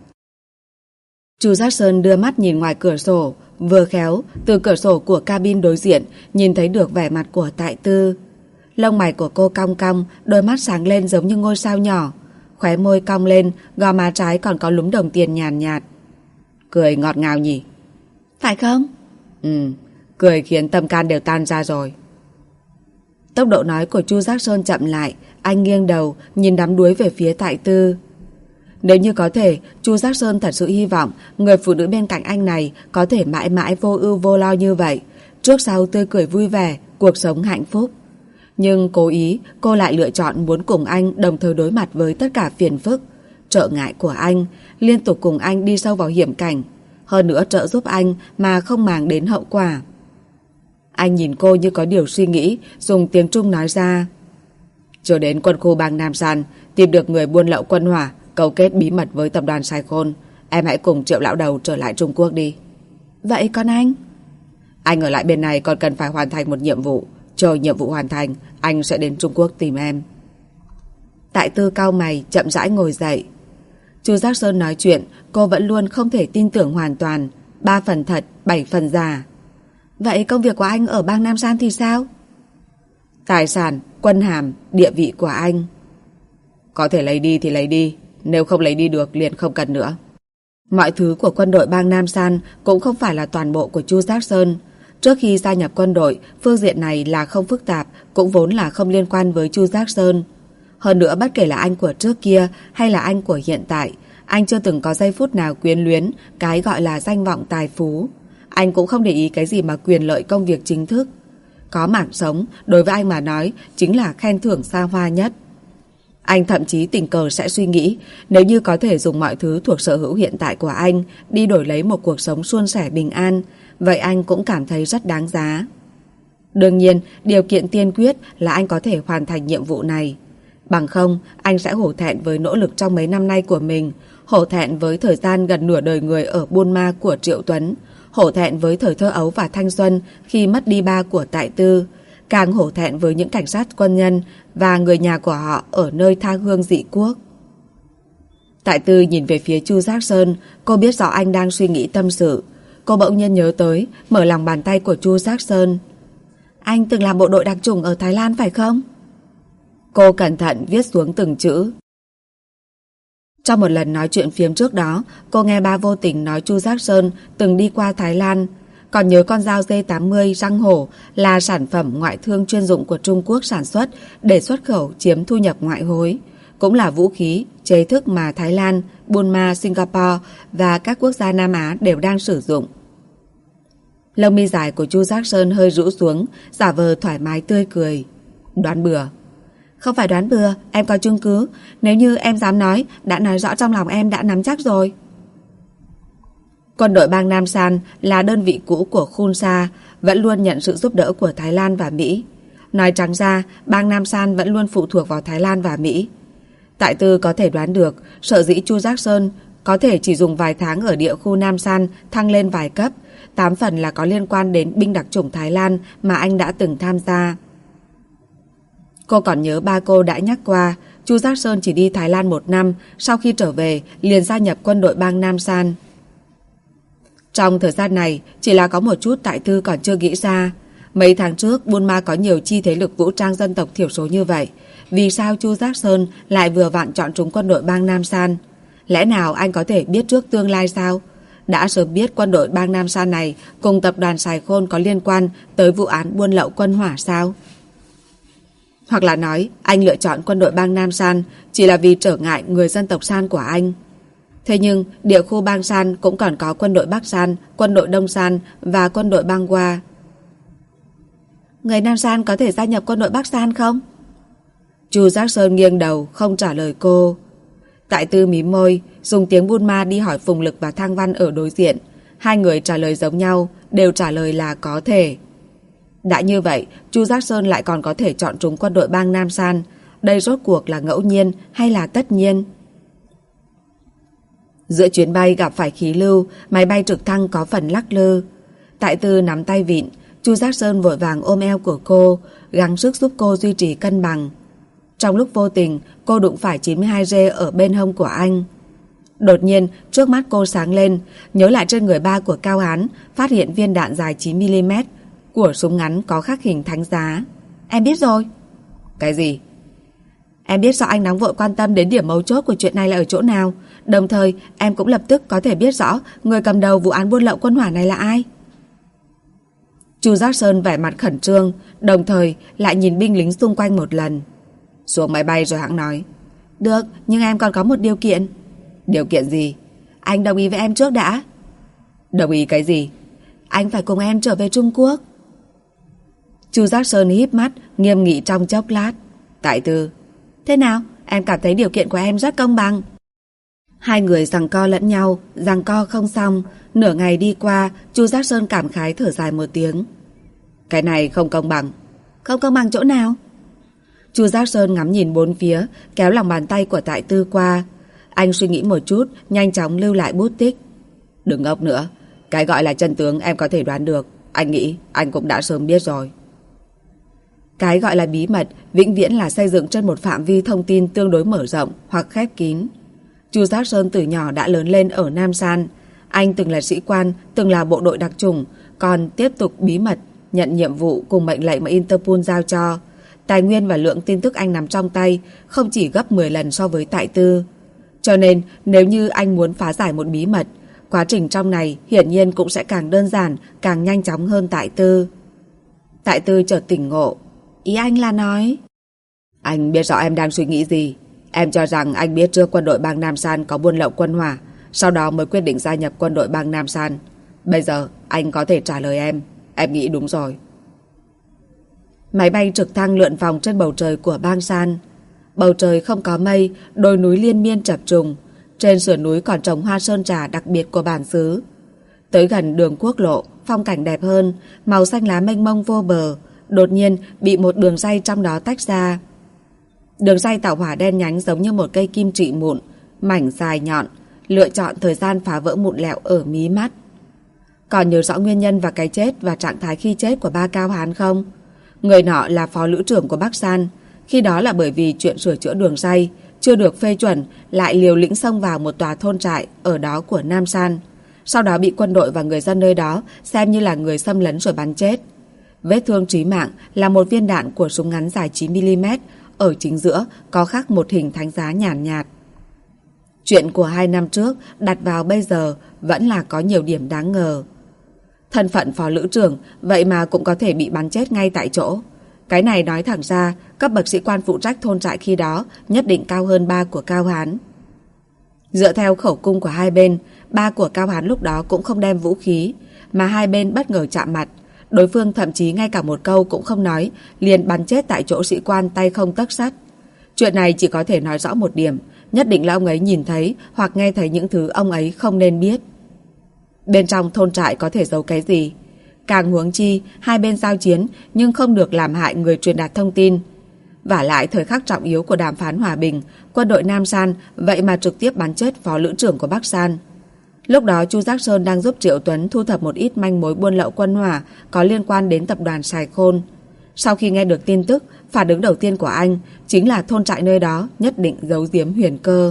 Chu Giác Sơn đưa mắt nhìn ngoài cửa sổ, vừa khéo từ cửa sổ của cabin đối diện nhìn thấy được vẻ mặt của Tại Tư. Lông mày của cô cong cong, đôi mắt sáng lên giống như ngôi sao nhỏ, khóe môi cong lên, gò má trái còn có lúm đồng tiền nhàn nhạt. Cười ngọt ngào nhỉ? Phải không? Cười khiến tâm can đều tan ra rồi. Tốc độ nói của Chu Giác Sơn chậm lại, anh nghiêng đầu nhìn đắm đuối về phía Tại Tư. Nếu như có thể, Chu Giác Sơn thật sự hy vọng người phụ nữ bên cạnh anh này có thể mãi mãi vô ưu vô lo như vậy, trước sau tươi cười vui vẻ, cuộc sống hạnh phúc. Nhưng cố ý cô lại lựa chọn muốn cùng anh đồng thời đối mặt với tất cả phiền phức, trở ngại của anh, liên tục cùng anh đi sâu vào hiểm cảnh, hơn nữa trợ giúp anh mà không màng đến hậu quả. Anh nhìn cô như có điều suy nghĩ, dùng tiếng Trung nói ra: Chưa đến quân khu bang Nam San, tìm được người buôn lậu quân hỏa, cấu kết bí mật với tập đoàn Sài Khôn. Em hãy cùng Triệu lão đầu trở lại Trung Quốc đi. Vậy còn anh? Anh ở lại bên này còn cần phải hoàn thành một nhiệm vụ. Chờ nhiệm vụ hoàn thành, anh sẽ đến Trung Quốc tìm em. Tại Tư cau mày, chậm rãi ngồi dậy. Chu Giác Sơn nói chuyện, cô vẫn luôn không thể tin tưởng hoàn toàn. 3 phần thật, 7 phần giả. Vậy công việc của anh ở bang Nam San thì sao? Tài sản, quân hàm, địa vị của anh. Có thể lấy đi thì lấy đi. Nếu không lấy đi được liền không cần nữa. Mọi thứ của quân đội bang Nam San cũng không phải là toàn bộ của Chu Giác Sơn. Trước khi gia nhập quân đội, phương diện này là không phức tạp, cũng vốn là không liên quan với Chu Giác Sơn. Hơn nữa, bất kể là anh của trước kia hay là anh của hiện tại, anh chưa từng có giây phút nào quyến luyến cái gọi là danh vọng tài phú. Anh cũng không để ý cái gì mà quyền lợi công việc chính thức. Có mạng sống, đối với anh mà nói, chính là khen thưởng xa hoa nhất. Anh thậm chí tình cờ sẽ suy nghĩ, nếu như có thể dùng mọi thứ thuộc sở hữu hiện tại của anh đi đổi lấy một cuộc sống suôn sẻ bình an, vậy anh cũng cảm thấy rất đáng giá. Đương nhiên, điều kiện tiên quyết là anh có thể hoàn thành nhiệm vụ này. Bằng không, anh sẽ hổ thẹn với nỗ lực trong mấy năm nay của mình, hổ thẹn với thời gian gần nửa đời người ở Buôn Ma của Triệu Tuấn, hổ thẹn với thời thơ ấu và thanh xuân khi mất đi ba của Tại Tư, càng hổ thẹn với những cảnh sát quân nhân và người nhà của họ ở nơi tha hương dị quốc. Tại Tư nhìn về phía Chu Giác Sơn, cô biết rõ anh đang suy nghĩ tâm sự. Cô bỗng nhiên nhớ tới, mở lòng bàn tay của Chu Giác Sơn. Anh từng làm bộ đội đặc chủng ở Thái Lan phải không? Cô cẩn thận viết xuống từng chữ. Trong một lần nói chuyện phiếm trước đó, cô nghe ba vô tình nói Chu Giác Sơn từng đi qua Thái Lan. Còn nhớ con dao G80 răng hổ là sản phẩm ngoại thương chuyên dụng của Trung Quốc sản xuất để xuất khẩu chiếm thu nhập ngoại hối. Cũng là vũ khí, chế thức mà Thái Lan, Buôn Ma, Singapore và các quốc gia Nam Á đều đang sử dụng. Lông mi dài của Chu Giác Sơn hơi rũ xuống, giả vờ thoải mái tươi cười. Đoán bừa. Không phải đoán bừa, em có chứng cứ. Nếu như em dám nói, đã nói rõ trong lòng em đã nắm chắc rồi. Quân đội bang Nam San là đơn vị cũ của Khun Sa, vẫn luôn nhận sự giúp đỡ của Thái Lan và Mỹ. Nói trắng ra, bang Nam San vẫn luôn phụ thuộc vào Thái Lan và Mỹ. Tại Tư có thể đoán được, sở dĩ Chu Giác Sơn có thể chỉ dùng vài tháng ở địa khu Nam San thăng lên vài cấp, 8 phần là có liên quan đến binh đặc chủng Thái Lan mà anh đã từng tham gia. Cô còn nhớ ba cô đã nhắc qua, Chu Giác Sơn chỉ đi Thái Lan 1 năm, sau khi trở về liền gia nhập quân đội bang Nam San. Trong thời gian này, chỉ là có một chút Tại Tư còn chưa nghĩ ra. Mấy tháng trước, Buôn Ma có nhiều chi thế lực vũ trang dân tộc thiểu số như vậy. Vì sao Chu Giác Sơn lại vừa vặn chọn trúng quân đội bang Nam San? Lẽ nào anh có thể biết trước tương lai sao? Đã sớm biết quân đội bang Nam San này cùng tập đoàn Sài Khôn có liên quan tới vụ án buôn lậu quân hỏa sao? Hoặc là nói, anh lựa chọn quân đội bang Nam San chỉ là vì trở ngại người dân tộc San của anh. Thế nhưng, địa khu bang San cũng còn có quân đội Bắc San, quân đội Đông San và quân đội bang Hoa. Người Nam San có thể gia nhập quân đội Bắc San không? Chu Giác Sơn nghiêng đầu, không trả lời cô. Tại Tư mím môi, dùng tiếng Buôn Ma đi hỏi Phùng Lực và Thang Văn ở đối diện. Hai người trả lời giống nhau, đều trả lời là có thể. Đã như vậy, Chu Giác Sơn lại còn có thể chọn trúng quân đội bang Nam San. Đây rốt cuộc là ngẫu nhiên hay là tất nhiên? Giữa chuyến bay gặp phải khí lưu, máy bay trực thăng có phần lắc lư. Tại Tư nắm tay vịn, Chu Giác Sơn vội vàng ôm eo của cô, gắng sức giúp cô duy trì cân bằng. Trong lúc vô tình, cô đụng phải 92G ở bên hông của anh. Đột nhiên, trước mắt cô sáng lên, nhớ lại trên người ba của Cao Hán, phát hiện viên đạn dài 9mm của súng ngắn có khắc hình thánh giá. Em biết rồi. Cái gì? Em biết rõ anh nóng vội quan tâm đến điểm mấu chốt của chuyện này là ở chỗ nào. Đồng thời, em cũng lập tức có thể biết rõ người cầm đầu vụ án buôn lậu quân hỏa này là ai. Chu Giác Sơn vẻ mặt khẩn trương, đồng thời lại nhìn binh lính xung quanh một lần. Xuống máy bay rồi hãng nói. Được, nhưng em còn có một điều kiện. Điều kiện gì? Anh đồng ý với em trước đã. Đồng ý cái gì? Anh phải cùng em trở về Trung Quốc. Chu Giác Sơn híp mắt, nghiêm nghị trong chốc lát. Tại Tư. Thế nào? Em cảm thấy điều kiện của em rất công bằng. Hai người giằng co lẫn nhau, giằng co không xong. Nửa ngày đi qua, Chu Giác Sơn cảm khái thở dài một tiếng. Cái này không công bằng. Không công bằng chỗ nào? Chu Giác Sơn ngắm nhìn bốn phía, kéo lòng bàn tay của Tại Tư qua. Anh suy nghĩ một chút, nhanh chóng lưu lại bút tích. Đừng ngốc nữa. Cái gọi là chân tướng em có thể đoán được. Anh nghĩ anh cũng đã sớm biết rồi. Cái gọi là bí mật vĩnh viễn là xây dựng trên một phạm vi thông tin tương đối mở rộng hoặc khép kín. Chu Giác Sơn từ nhỏ đã lớn lên ở Nam San. Anh từng là sĩ quan, từng là bộ đội đặc chủng, còn tiếp tục bí mật nhận nhiệm vụ cùng mệnh lệnh mà Interpol giao cho. Tài nguyên và lượng tin tức anh nắm trong tay không chỉ gấp 10 lần so với Tại Tư. Cho nên nếu như anh muốn phá giải một bí mật, quá trình trong này hiển nhiên cũng sẽ càng đơn giản, càng nhanh chóng hơn Tại Tư. Tại Tư chợt tỉnh ngộ. Ý anh là nói... Anh biết rõ em đang suy nghĩ gì. Em cho rằng anh biết trước quân đội bang Nam San có buôn lậu quân hỏa, sau đó mới quyết định gia nhập quân đội bang Nam San. Bây giờ anh có thể trả lời em nghĩ đúng rồi. Máy bay trực thăng lượn vòng trên bầu trời của bang San. Bầu trời không có mây, đồi núi liên miên chập trùng. Trên sườn núi còn trồng hoa sơn trà đặc biệt của bản xứ. Tới gần đường quốc lộ, phong cảnh đẹp hơn, màu xanh lá mênh mông vô bờ, đột nhiên bị một đường ray trong đó tách ra. Đường ray tàu hỏa đen nhánh giống như một cây kim trị mụn, mảnh dài nhọn, lựa chọn thời gian phá vỡ mụn lẹo ở mí mắt. Còn nhớ rõ nguyên nhân và cái chết và trạng thái khi chết của ba Cao Hán không? Người nọ là phó lữ trưởng của Bắc San. Khi đó là bởi vì chuyện sửa chữa đường ray chưa được phê chuẩn, lại liều lĩnh xông vào một tòa thôn trại ở đó của Nam San. Sau đó bị quân đội và người dân nơi đó xem như là người xâm lấn rồi bắn chết. Vết thương chí mạng là một viên đạn của súng ngắn dài 9mm, ở chính giữa có khắc một hình thánh giá nhàn nhạt. Chuyện của 2 năm trước đặt vào bây giờ vẫn là có nhiều điểm đáng ngờ. Thân phận phó lữ trưởng vậy mà cũng có thể bị bắn chết ngay tại chỗ. Cái này nói thẳng ra, cấp bậc sĩ quan phụ trách thôn trại khi đó nhất định cao hơn ba của Cao Hán. Dựa theo khẩu cung của hai bên, ba của Cao Hán lúc đó cũng không đem vũ khí, mà hai bên bất ngờ chạm mặt. Đối phương thậm chí ngay cả một câu cũng không nói, liền bắn chết tại chỗ sĩ quan tay không tấc sắt. Chuyện này chỉ có thể nói rõ một điểm, nhất định là ông ấy nhìn thấy hoặc nghe thấy những thứ ông ấy không nên biết. Bên trong thôn trại có thể giấu cái gì? Càng huống chi, hai bên giao chiến nhưng không được làm hại người truyền đạt thông tin. Vả lại thời khắc trọng yếu của đàm phán hòa bình, quân đội Nam San vậy mà trực tiếp bắn chết phó lữ trưởng của Bắc San. Lúc đó Chu Giác Sơn đang giúp Triệu Tuấn thu thập một ít manh mối buôn lậu quân hỏa có liên quan đến tập đoàn Sài Khôn. Sau khi nghe được tin tức, phản ứng đầu tiên của anh chính là thôn trại nơi đó nhất định giấu giếm huyền cơ.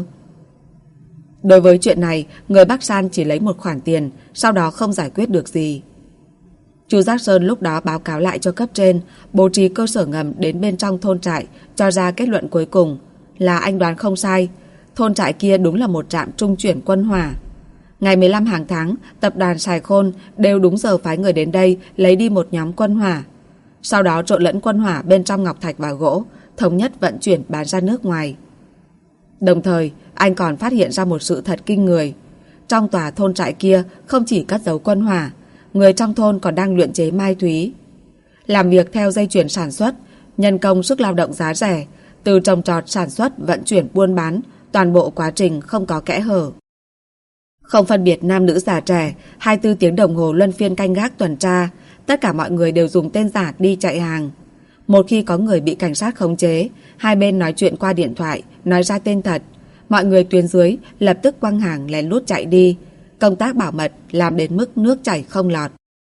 Đối với chuyện này, người Bắc San chỉ lấy một khoản tiền, sau đó không giải quyết được gì. Chu Giác Sơn lúc đó báo cáo lại cho cấp trên, bố trí cơ sở ngầm đến bên trong thôn trại, cho ra kết luận cuối cùng là anh đoán không sai, thôn trại kia đúng là một trạm trung chuyển quân hỏa. Ngày 15 hàng tháng, tập đoàn Sài Khôn đều đúng giờ phái người đến đây lấy đi một nhóm quân hỏa. Sau đó trộn lẫn quân hỏa bên trong ngọc thạch và gỗ, thống nhất vận chuyển bán ra nước ngoài. Đồng thời, anh còn phát hiện ra một sự thật kinh người. Trong tòa thôn trại kia không chỉ cất giấu quân hỏa, người trong thôn còn đang luyện chế mai thúy. Làm việc theo dây chuyền sản xuất, nhân công sức lao động giá rẻ, từ trồng trọt sản xuất, vận chuyển buôn bán, toàn bộ quá trình không có kẽ hở. Không phân biệt nam nữ già trẻ, 24 tiếng đồng hồ luân phiên canh gác tuần tra, tất cả mọi người đều dùng tên giả đi chạy hàng. Một khi có người bị cảnh sát khống chế, hai bên nói chuyện qua điện thoại, nói ra tên thật, mọi người tuyến dưới lập tức quăng hàng lén lút chạy đi. Công tác bảo mật làm đến mức nước chảy không lọt.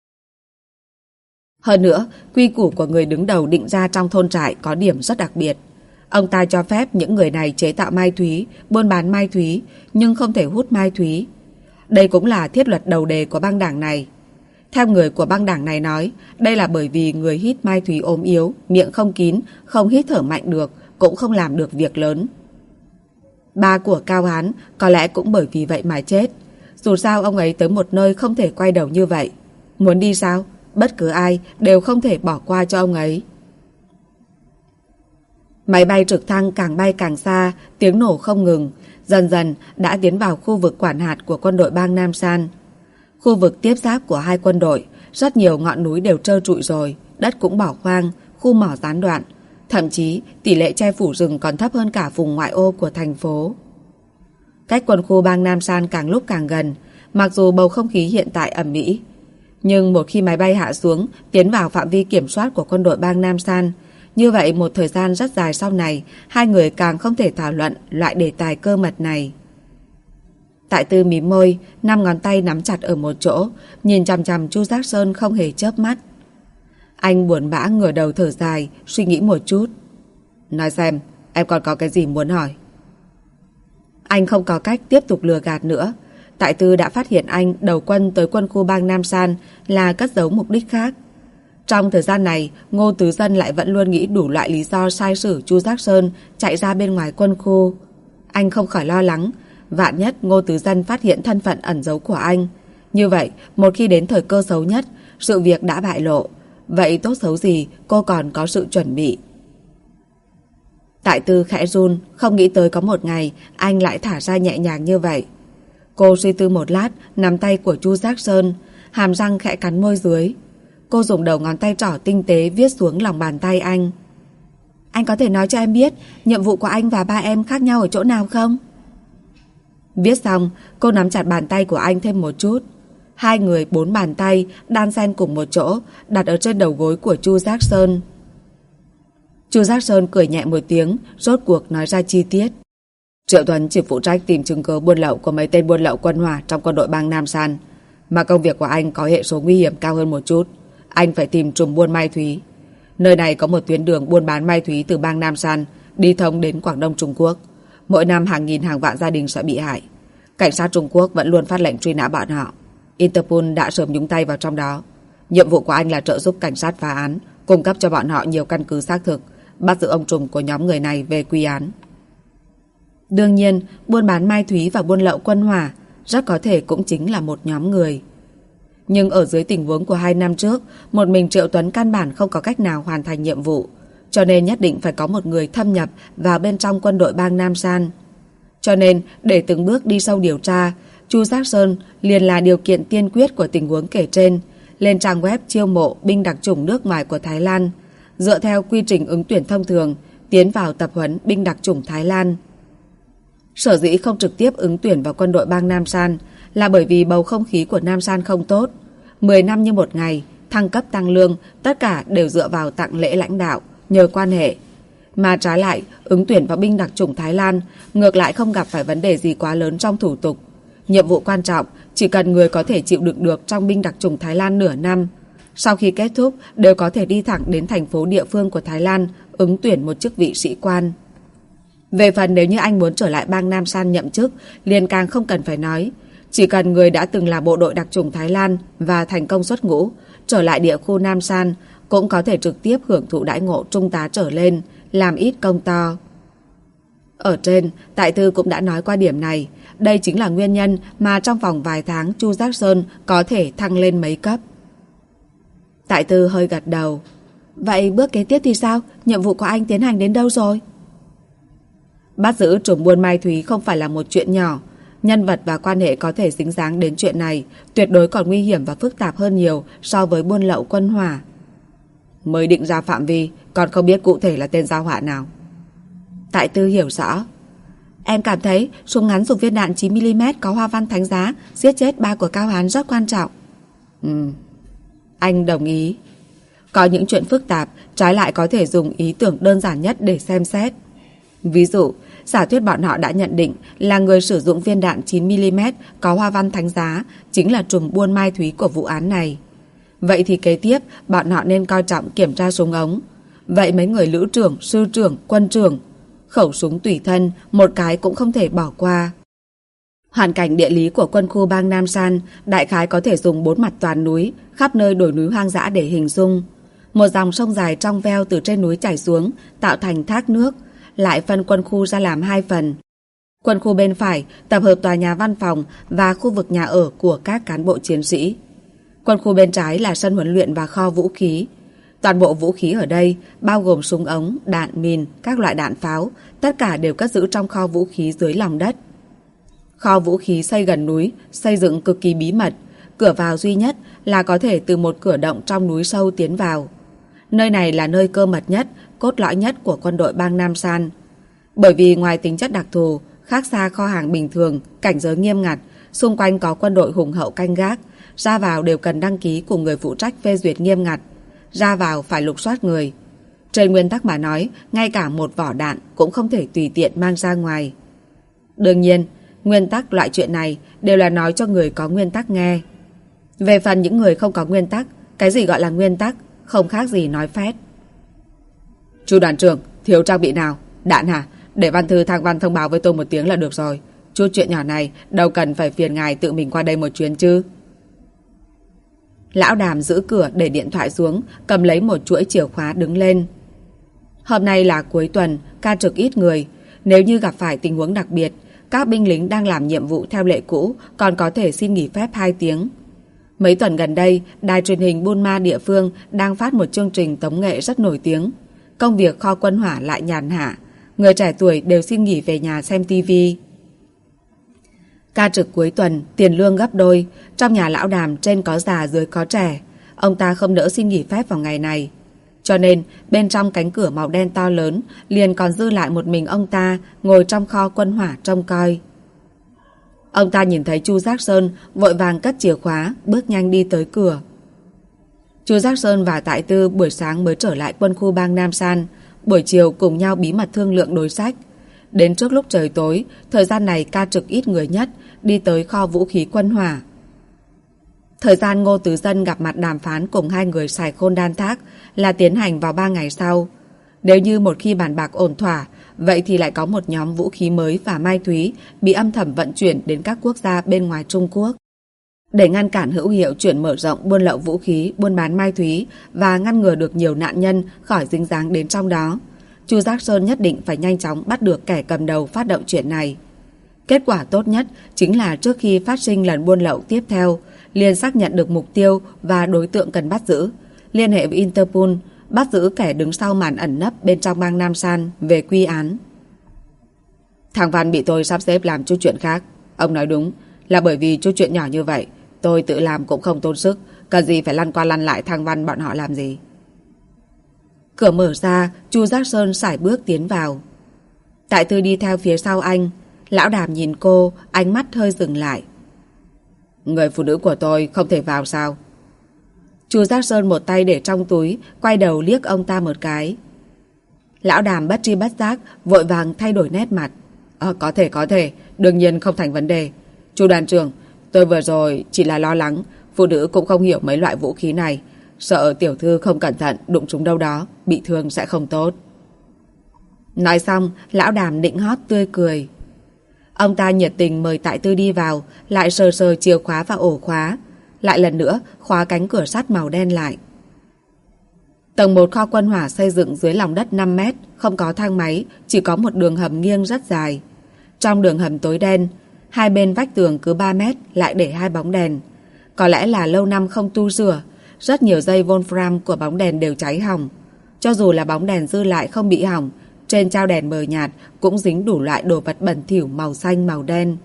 Hơn nữa, quy củ của người đứng đầu định ra trong thôn trại có điểm rất đặc biệt. Ông ta cho phép những người này chế tạo mai thúy, buôn bán mai thúy, nhưng không thể hút mai thúy. Đây cũng là thiết luật đầu đề của băng đảng này. Theo người của băng đảng này nói, đây là bởi vì người hít mai thúy ốm yếu, miệng không kín, không hít thở mạnh được, cũng không làm được việc lớn. Ba của Cao Hán có lẽ cũng bởi vì vậy mà chết. Dù sao ông ấy tới một nơi không thể quay đầu như vậy. Muốn đi sao? Bất cứ ai đều không thể bỏ qua cho ông ấy. Máy bay trực thăng càng bay càng xa, tiếng nổ không ngừng, dần dần đã tiến vào khu vực quản hạt của quân đội bang Nam San. Khu vực tiếp giáp của hai quân đội, rất nhiều ngọn núi đều trơ trụi rồi, đất cũng bỏ hoang, khu mỏ gián đoạn. Thậm chí tỷ lệ che phủ rừng còn thấp hơn cả vùng ngoại ô của thành phố. Cách quân khu bang Nam San càng lúc càng gần, mặc dù bầu không khí hiện tại ầm ĩ, nhưng một khi máy bay hạ xuống, tiến vào phạm vi kiểm soát của quân đội bang Nam San, như vậy một thời gian rất dài sau này, hai người càng không thể thảo luận loại đề tài cơ mật này. Tại Tư mím môi, 5 ngón tay nắm chặt ở một chỗ, nhìn chằm chằm Chu Giác Sơn không hề chớp mắt. Anh buồn bã ngửa đầu thở dài, suy nghĩ một chút. Nói xem, em còn có cái gì muốn hỏi? Anh không có cách tiếp tục lừa gạt nữa. Tại Tư đã phát hiện anh đầu quân tới quân khu bang Nam San là cất giấu mục đích khác. Trong thời gian này, Ngô Tứ Dân lại vẫn luôn nghĩ đủ loại lý do sai sử Chu Giác Sơn chạy ra bên ngoài quân khu. Anh không khỏi lo lắng, vạn nhất Ngô Tứ Dân phát hiện thân phận ẩn giấu của anh. Như vậy, một khi đến thời cơ xấu nhất, sự việc đã bại lộ. Vậy tốt xấu gì cô còn có sự chuẩn bị. Tại Tư khẽ run, không nghĩ tới có một ngày anh lại thả ra nhẹ nhàng như vậy. Cô suy tư một lát, nắm tay của Chu Giác Sơn, hàm răng khẽ cắn môi dưới. Cô dùng đầu ngón tay trỏ tinh tế viết xuống lòng bàn tay anh. Anh có thể nói cho em biết nhiệm vụ của anh và ba em khác nhau ở chỗ nào không? Viết xong, cô nắm chặt bàn tay của anh thêm một chút. 2 người 4 bàn tay đan xen cùng một chỗ, đặt ở trên đầu gối của Chu Giác Sơn. Chu Giác Sơn cười nhẹ một tiếng, rốt cuộc nói ra chi tiết. Triệu Tuấn chỉ phụ trách tìm chứng cứ buôn lậu của mấy tên buôn lậu quân hỏa trong quân đội bang Nam San, mà công việc của anh có hệ số nguy hiểm cao hơn một chút. Anh phải tìm trùm buôn Mai Thúy. Nơi này có một tuyến đường buôn bán Mai Thúy từ bang Nam San đi thông đến Quảng Đông Trung Quốc. Mỗi năm hàng nghìn hàng vạn gia đình sẽ bị hại. Cảnh sát Trung Quốc vẫn luôn phát lệnh truy nã bọn họ. Interpol đã sớm nhúng tay vào trong đó. Nhiệm vụ của anh là trợ giúp cảnh sát phá án, cung cấp cho bọn họ nhiều căn cứ xác thực, bắt giữ ông trùm của nhóm người này về quy án. Đương nhiên, buôn bán Mai Thúy và buôn lậu quân hỏa rất có thể cũng chính là một nhóm người. Nhưng ở dưới tình huống của 2 năm trước, một mình Triệu Tuấn căn bản không có cách nào hoàn thành nhiệm vụ, cho nên nhất định phải có một người thâm nhập vào bên trong quân đội bang Nam San. Cho nên, để từng bước đi sâu điều tra, Chu Giác Sơn liền là điều kiện tiên quyết của tình huống kể trên, lên trang web chiêu mộ binh đặc chủng nước ngoài của Thái Lan, dựa theo quy trình ứng tuyển thông thường, tiến vào tập huấn binh đặc chủng Thái Lan. Sở dĩ không trực tiếp ứng tuyển vào quân đội bang Nam San là bởi vì bầu không khí của Nam San không tốt. 10 năm như một ngày, thăng cấp tăng lương, tất cả đều dựa vào tặng lễ lãnh đạo, nhờ quan hệ. Mà trái lại, ứng tuyển vào binh đặc chủng Thái Lan ngược lại không gặp phải vấn đề gì quá lớn trong thủ tục. Nhiệm vụ quan trọng, chỉ cần người có thể chịu đựng được trong binh đặc chủng Thái Lan nửa năm. Sau khi kết thúc, đều có thể đi thẳng đến thành phố địa phương của Thái Lan ứng tuyển một chức vị sĩ quan. Về phần nếu như anh muốn trở lại bang Nam San nhậm chức, liền càng không cần phải nói. Chỉ cần người đã từng là bộ đội đặc chủng Thái Lan và thành công xuất ngũ, trở lại địa khu Nam San, cũng có thể trực tiếp hưởng thụ đãi ngộ trung tá trở lên, làm ít công to. Ở trên, Tại Tư cũng đã nói qua điểm này. Đây chính là nguyên nhân mà trong vòng vài tháng Chu Giác Sơn có thể thăng lên mấy cấp. Tại Tư hơi gật đầu. Vậy bước kế tiếp thì sao? Nhiệm vụ của anh tiến hành đến đâu rồi? Bắt giữ trùm buôn Mai Thúy không phải là một chuyện nhỏ. Nhân vật và quan hệ có thể dính dáng đến chuyện này tuyệt đối còn nguy hiểm và phức tạp hơn nhiều so với buôn lậu quân hỏa. Mới định ra phạm vi, còn không biết cụ thể là tên giao họa nào. Tại Tư hiểu rõ. Em cảm thấy súng ngắn dùng viên đạn 9mm có hoa văn thánh giá giết chết 3 của Cao Hán rất quan trọng. Anh đồng ý. Có những chuyện phức tạp trái lại có thể dùng ý tưởng đơn giản nhất để xem xét. Ví dụ, giả thuyết bọn họ đã nhận định là người sử dụng viên đạn 9mm có hoa văn thánh giá chính là trùm buôn Mai Thúy của vụ án này. Vậy thì kế tiếp bọn họ nên coi trọng kiểm tra súng ống. Vậy mấy người lữ trưởng, sư trưởng, quân trưởng, khẩu súng tùy thân một cái cũng không thể bỏ qua. Hoàn cảnh địa lý của quân khu bang Nam San đại khái có thể dùng 4 mặt toàn núi, khắp nơi đồi núi hoang dã để hình dung. Một dòng sông dài trong veo từ trên núi chảy xuống tạo thành thác nước, lại phân quân khu ra làm 2 phần. Quân khu bên phải tập hợp tòa nhà văn phòng và khu vực nhà ở của các cán bộ chiến sĩ. Quân khu bên trái là sân huấn luyện và kho vũ khí. Toàn bộ vũ khí ở đây, bao gồm súng ống, đạn mìn, các loại đạn pháo, tất cả đều cất giữ trong kho vũ khí dưới lòng đất. Kho vũ khí xây gần núi, xây dựng cực kỳ bí mật. Cửa vào duy nhất là có thể từ một cửa động trong núi sâu tiến vào. Nơi này là nơi cơ mật nhất, cốt lõi nhất của quân đội bang Nam San. Bởi vì ngoài tính chất đặc thù, khác xa kho hàng bình thường, cảnh giới nghiêm ngặt, xung quanh có quân đội hùng hậu canh gác, ra vào đều cần đăng ký cùng người phụ trách phê duyệt nghiêm ngặt. Ra vào phải lục soát người. Trên nguyên tắc mà nói, ngay cả một vỏ đạn cũng không thể tùy tiện mang ra ngoài. Đương nhiên, Nguyên tắc loại chuyện này đều là nói cho người có nguyên tắc nghe. Về phần những người không có nguyên tắc, cái gì gọi là nguyên tắc, không khác gì nói phét. Chu đoàn trưởng, thiếu trang bị nào? Đạn hả? Để văn thư Thang Văn thông báo với tôi một tiếng là được rồi. Chút chuyện nhỏ này đâu cần phải phiền ngài tự mình qua đây một chuyến chứ. Lão Đàm giữ cửa để điện thoại xuống, cầm lấy một chuỗi chìa khóa đứng lên. Hôm nay là cuối tuần, ca trực ít người. Nếu như gặp phải tình huống đặc biệt, các binh lính đang làm nhiệm vụ theo lệ cũ còn có thể xin nghỉ phép 2 tiếng. Mấy tuần gần đây, đài truyền hình Bunma địa phương đang phát một chương trình tống nghệ rất nổi tiếng. Công việc kho quân hỏa lại nhàn hạ, người trẻ tuổi đều xin nghỉ về nhà xem tivi. Ca trực cuối tuần, tiền lương gấp đôi, trong nhà lão Đàm trên có già dưới có trẻ. Ông ta không nỡ xin nghỉ phép vào ngày này. Cho nên, bên trong cánh cửa màu đen to lớn, liền còn dư lại một mình ông ta ngồi trong kho quân hỏa trông coi. Ông ta nhìn thấy Chu Giác Sơn, vội vàng cất chìa khóa, bước nhanh đi tới cửa. Chu Giác Sơn và Tại Tư buổi sáng mới trở lại quân khu bang Nam San, buổi chiều cùng nhau bí mật thương lượng đối sách. Đến trước lúc trời tối, thời gian này ca trực ít người nhất, đi tới kho vũ khí quân hỏa. Thời gian Ngô Tứ Dân gặp mặt đàm phán cùng hai người Sài Khôn Đan Thác là tiến hành vào 3 ngày sau. Nếu như một khi bàn bạc ổn thỏa, vậy thì lại có một nhóm vũ khí mới và mai thúy bị âm thầm vận chuyển đến các quốc gia bên ngoài Trung Quốc. Để ngăn cản hữu hiệu chuyển mở rộng buôn lậu vũ khí, buôn bán mai thúy và ngăn ngừa được nhiều nạn nhân khỏi dính dáng đến trong đó, Chu Giác Sơn nhất định phải nhanh chóng bắt được kẻ cầm đầu phát động chuyện này. Kết quả tốt nhất chính là trước khi phát sinh lần buôn lậu tiếp theo, liền xác nhận được mục tiêu và đối tượng cần bắt giữ, liên hệ với Interpol, bắt giữ kẻ đứng sau màn ẩn nấp bên trong bang Nam San về quy án. Thang Văn bị tôi sắp xếp làm chút chuyện khác. Ông nói đúng, là bởi vì chút chuyện nhỏ như vậy, tôi tự làm cũng không tốn sức, cần gì phải lăn qua lăn lại Thang Văn bọn họ làm gì. Cửa mở ra, Chu Giác Sơn sải bước tiến vào. Tại Tư đi theo phía sau anh. Lão Đàm nhìn cô, ánh mắt hơi dừng lại. Người phụ nữ của tôi không thể vào sao? Chu Giác Sơn một tay để trong túi, quay đầu liếc ông ta một cái. Lão Đàm bất tri bất giác, vội vàng thay đổi nét mặt. Có thể, đương nhiên không thành vấn đề. Chu đoàn trưởng, tôi vừa rồi chỉ là lo lắng, phụ nữ cũng không hiểu mấy loại vũ khí này. Sợ tiểu thư không cẩn thận đụng chúng đâu đó, bị thương sẽ không tốt. Nói xong, lão Đàm nịnh hót tươi cười. Ông ta nhiệt tình mời Tại Tư đi vào, lại sờ sờ chìa khóa vào ổ khóa, lại lần nữa khóa cánh cửa sắt màu đen lại. Tầng 1 kho quân hỏa xây dựng dưới lòng đất 5 mét, không có thang máy, chỉ có một đường hầm nghiêng rất dài. Trong đường hầm tối đen, hai bên vách tường cứ 3 mét lại để 2 bóng đèn. Có lẽ là lâu năm không tu sửa, rất nhiều dây Wolfram của bóng đèn đều cháy hỏng. Cho dù là bóng đèn dư lại không bị hỏng, trên trao đèn mờ nhạt cũng dính đủ loại đồ vật bẩn thỉu màu xanh màu đen.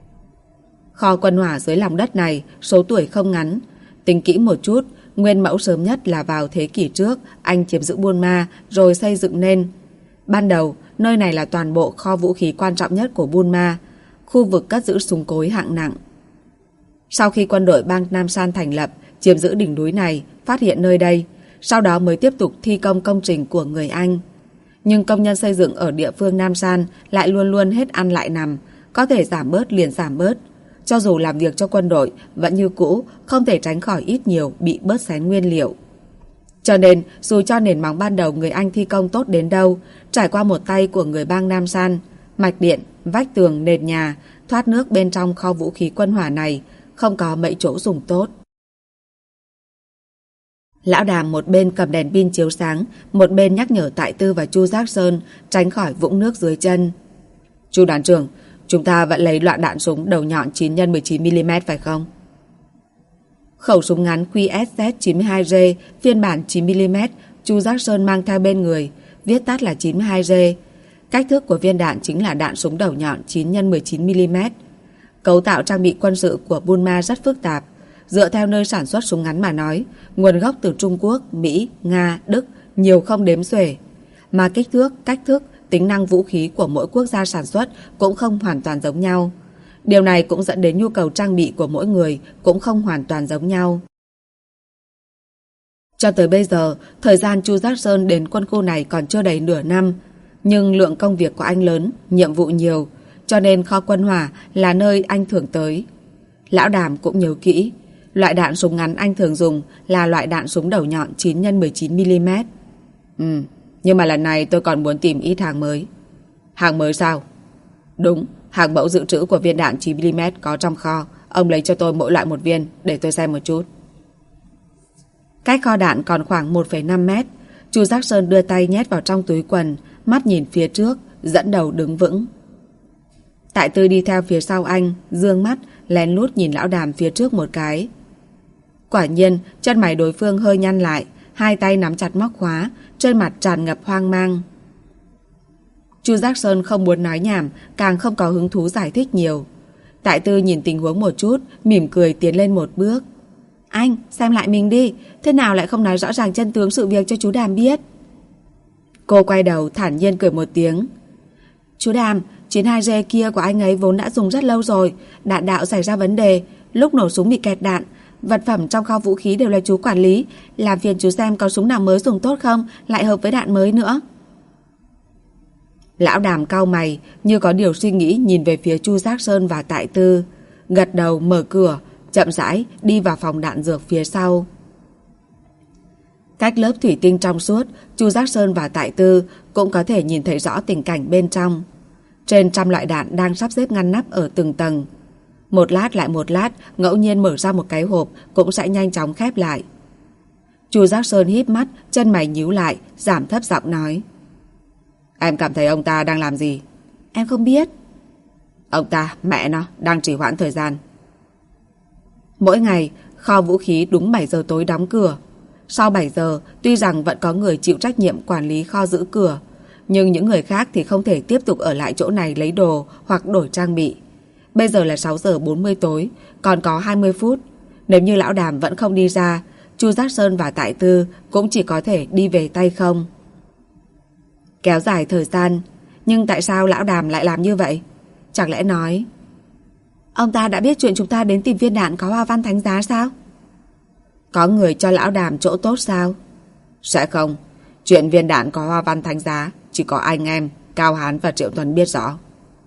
Kho quân hỏa dưới lòng đất này số tuổi không ngắn. Tính kỹ một chút, nguyên mẫu sớm nhất là vào thế kỷ trước Anh chiếm giữ Burma rồi xây dựng nên. Ban đầu, nơi này là toàn bộ kho vũ khí quan trọng nhất của Burma, khu vực cất giữ súng cối hạng nặng. Sau khi quân đội bang Nam San thành lập, chiếm giữ đỉnh núi này, phát hiện nơi đây, sau đó mới tiếp tục thi công công trình của người Anh. Nhưng công nhân xây dựng ở địa phương Nam San lại luôn luôn hết ăn lại nằm, có thể giảm bớt liền giảm bớt. Cho dù làm việc cho quân đội, vẫn như cũ, không thể tránh khỏi ít nhiều bị bớt xén nguyên liệu. Cho nên, dù cho nền móng ban đầu người Anh thi công tốt đến đâu, trải qua một tay của người bang Nam San, mạch điện, vách tường, nền nhà, thoát nước bên trong kho vũ khí quân hỏa này, không có mấy chỗ dùng tốt. Lão Đàm một bên cầm đèn pin chiếu sáng, một bên nhắc nhở Tại Tư và Chu Giác Sơn tránh khỏi vũng nước dưới chân. Chu đoàn trưởng, chúng ta vẫn lấy loại đạn súng đầu nhọn 9x19mm phải không? Khẩu súng ngắn QSZ-92G phiên bản 9mm Chu Giác Sơn mang theo bên người, viết tắt là 92G. Cách thức của viên đạn chính là đạn súng đầu nhọn 9x19mm. Cấu tạo trang bị quân sự của Burma rất phức tạp. Dựa theo nơi sản xuất súng ngắn mà nói, nguồn gốc từ Trung Quốc, Mỹ, Nga, Đức nhiều không đếm xuể. Mà kích thước, cách thức, tính năng vũ khí của mỗi quốc gia sản xuất cũng không hoàn toàn giống nhau. Điều này cũng dẫn đến nhu cầu trang bị của mỗi người cũng không hoàn toàn giống nhau. Cho tới bây giờ, thời gian Chu Giác Sơn đến quân khu này còn chưa đầy nửa năm, nhưng lượng công việc của anh lớn, nhiệm vụ nhiều, cho nên kho quân hỏa là nơi anh thường tới. Lão Đàm cũng nhớ kỹ, loại đạn súng ngắn anh thường dùng là loại đạn súng đầu nhọn 9x19mm. Nhưng mà lần này tôi còn muốn tìm ít hàng mới. Hàng mới sao? Đúng, hàng mẫu dự trữ của viên đạn 9mm có trong kho. Ông lấy cho tôi mỗi loại một viên để tôi xem một chút. Cách kho đạn còn khoảng 1,5 mét. Chu Giác Sơn đưa tay nhét vào trong túi quần, mắt nhìn phía trước, dẫn đầu đứng vững. Tại Tư đi theo phía sau anh, dương mắt, lén lút nhìn Lão Đàm phía trước một cái. Quả nhiên, chân mày đối phương hơi nhăn lại, hai tay nắm chặt móc khóa, trên mặt tràn ngập hoang mang. Chu Giác Sơn không muốn nói nhảm, càng không có hứng thú giải thích nhiều. Tại Tư nhìn tình huống một chút, mỉm cười tiến lên một bước. Anh, xem lại mình đi, thế nào lại không nói rõ ràng chân tướng sự việc cho chú Đàm biết? Cô quay đầu thản nhiên cười một tiếng. Chú Đàm, 92G kia của anh ấy vốn đã dùng rất lâu rồi, đạn đạo xảy ra vấn đề, lúc nổ súng bị kẹt đạn, vật phẩm trong kho vũ khí đều là chú quản lý, làm phiền chú xem có súng nào mới dùng tốt không, lại hợp với đạn mới nữa. Lão Đàm cau mày, như có điều suy nghĩ nhìn về phía Chu Giác Sơn và Tại Tư, gật đầu mở cửa, chậm rãi đi vào phòng đạn dược phía sau. Cách lớp thủy tinh trong suốt, Chu Giác Sơn và Tại Tư cũng có thể nhìn thấy rõ tình cảnh bên trong. Trên trăm loại đạn đang sắp xếp ngăn nắp ở từng tầng. Một lát lại một lát, ngẫu nhiên mở ra một cái hộp cũng sẽ nhanh chóng khép lại. Chu Giác Sơn híp mắt, chân mày nhíu lại, giảm thấp giọng nói. Em cảm thấy ông ta đang làm gì? Em không biết. Ông ta, mẹ nó, đang trì hoãn thời gian. Mỗi ngày, kho vũ khí đúng 7 giờ tối đóng cửa. Sau 7 giờ, tuy rằng vẫn có người chịu trách nhiệm quản lý kho giữ cửa, nhưng những người khác thì không thể tiếp tục ở lại chỗ này lấy đồ hoặc đổi trang bị. Bây giờ là 6 giờ 40 tối, còn có 20 phút. Nếu như Lão Đàm vẫn không đi ra, Chu Giác Sơn và Tại Tư cũng chỉ có thể đi về tay không. Kéo dài thời gian, nhưng tại sao Lão Đàm lại làm như vậy? Chẳng lẽ nói ông ta đã biết chuyện chúng ta đến tìm viên đạn có hoa văn thánh giá sao? Có người cho Lão Đàm chỗ tốt sao? Sẽ không. Chuyện viên đạn có hoa văn thánh giá chỉ có anh em Cao Hán và Triệu Tuấn biết rõ.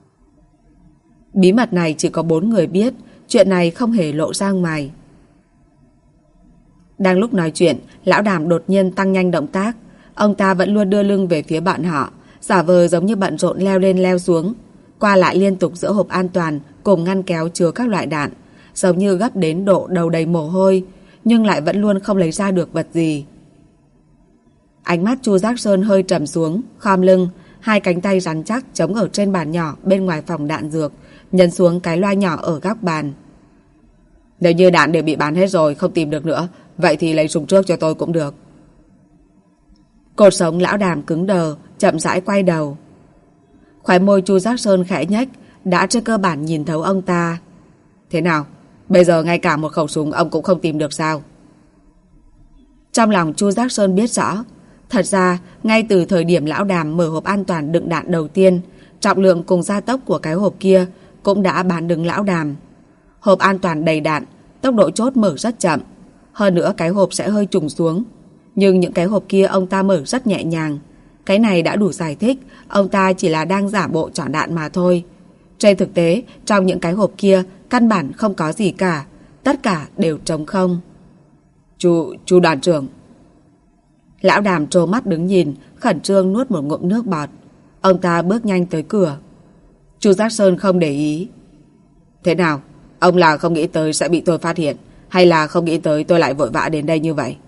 Bí mật này chỉ có 4 người biết. Chuyện này không hề lộ ra ngoài. Đang lúc nói chuyện, Lão Đàm đột nhiên tăng nhanh động tác. Ông ta vẫn luôn đưa lưng về phía bọn họ, giả vờ giống như bận rộn leo lên leo xuống, qua lại liên tục giữa hộp an toàn cùng ngăn kéo chứa các loại đạn, giống như gấp đến độ đầu đầy mồ hôi, nhưng lại vẫn luôn không lấy ra được vật gì. Ánh mắt Chu Giác Sơn hơi trầm xuống, khom lưng, hai cánh tay rắn chắc chống ở trên bàn nhỏ bên ngoài phòng đạn dược, nhấn xuống cái loa nhỏ ở góc bàn. Nếu như đạn đều bị bán hết rồi, không tìm được nữa, vậy thì lấy súng trước cho tôi cũng được. Cột sống Lão Đàm cứng đờ, chậm rãi quay đầu. Khóe môi Chu Giác Sơn khẽ nhếch, đã trên cơ bản nhìn thấu ông ta. Thế nào? Bây giờ ngay cả một khẩu súng ông cũng không tìm được sao? Trong lòng Chu Giác Sơn biết rõ, thật ra ngay từ thời điểm Lão Đàm mở hộp an toàn đựng đạn đầu tiên, trọng lượng cùng gia tốc của cái hộp kia cũng đã bán đứng Lão Đàm. Hộp an toàn đầy đạn, tốc độ chốt mở rất chậm, hơn nữa cái hộp sẽ hơi trùng xuống. Nhưng những cái hộp kia ông ta mở rất nhẹ nhàng. Cái này đã đủ giải thích ông ta chỉ là đang giả bộ chọn đạn mà thôi. Trên thực tế, trong những cái hộp kia căn bản không có gì cả, tất cả đều trống không. Chu đoàn trưởng. Lão Đàm trố mắt đứng nhìn, khẩn trương nuốt một ngụm nước bọt. Ông ta bước nhanh tới cửa. Chu Giác Sơn không để ý. Thế nào? Ông là không nghĩ tới sẽ bị tôi phát hiện, hay là không nghĩ tới tôi lại vội vã đến đây như vậy?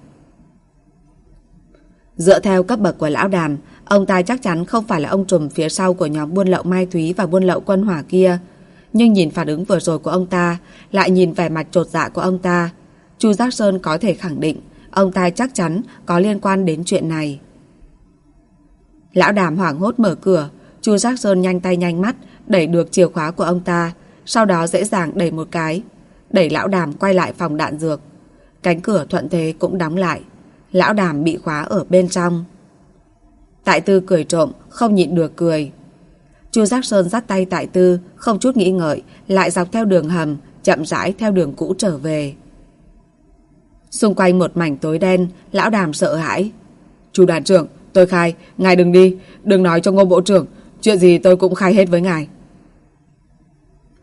Dựa theo cấp bậc của Lão Đàm, ông ta chắc chắn không phải là ông trùm phía sau của nhóm buôn lậu Mai Thúy và buôn lậu Quân Hỏa kia. Nhưng nhìn phản ứng vừa rồi của ông ta, lại nhìn vẻ mặt chột dạ của ông ta, Chu Giác Sơn có thể khẳng định ông ta chắc chắn có liên quan đến chuyện này. Lão Đàm hoảng hốt mở cửa. Chu Giác Sơn nhanh tay nhanh mắt đẩy được chìa khóa của ông ta, sau đó dễ dàng đẩy một cái, đẩy Lão Đàm quay lại phòng đạn dược. Cánh cửa thuận thế cũng đóng lại. Lão Đàm bị khóa ở bên trong. Tại Tư cười trộm, không nhịn được cười. Chu Giác Sơn dắt tay Tại Tư, không chút nghĩ ngợi, lại dọc theo đường hầm, chậm rãi theo đường cũ trở về. Xung quanh một mảnh tối đen, Lão Đàm sợ hãi. Chu đoàn trưởng, tôi khai, ngài đừng đi, đừng nói cho Ngô bộ trưởng, chuyện gì tôi cũng khai hết với ngài.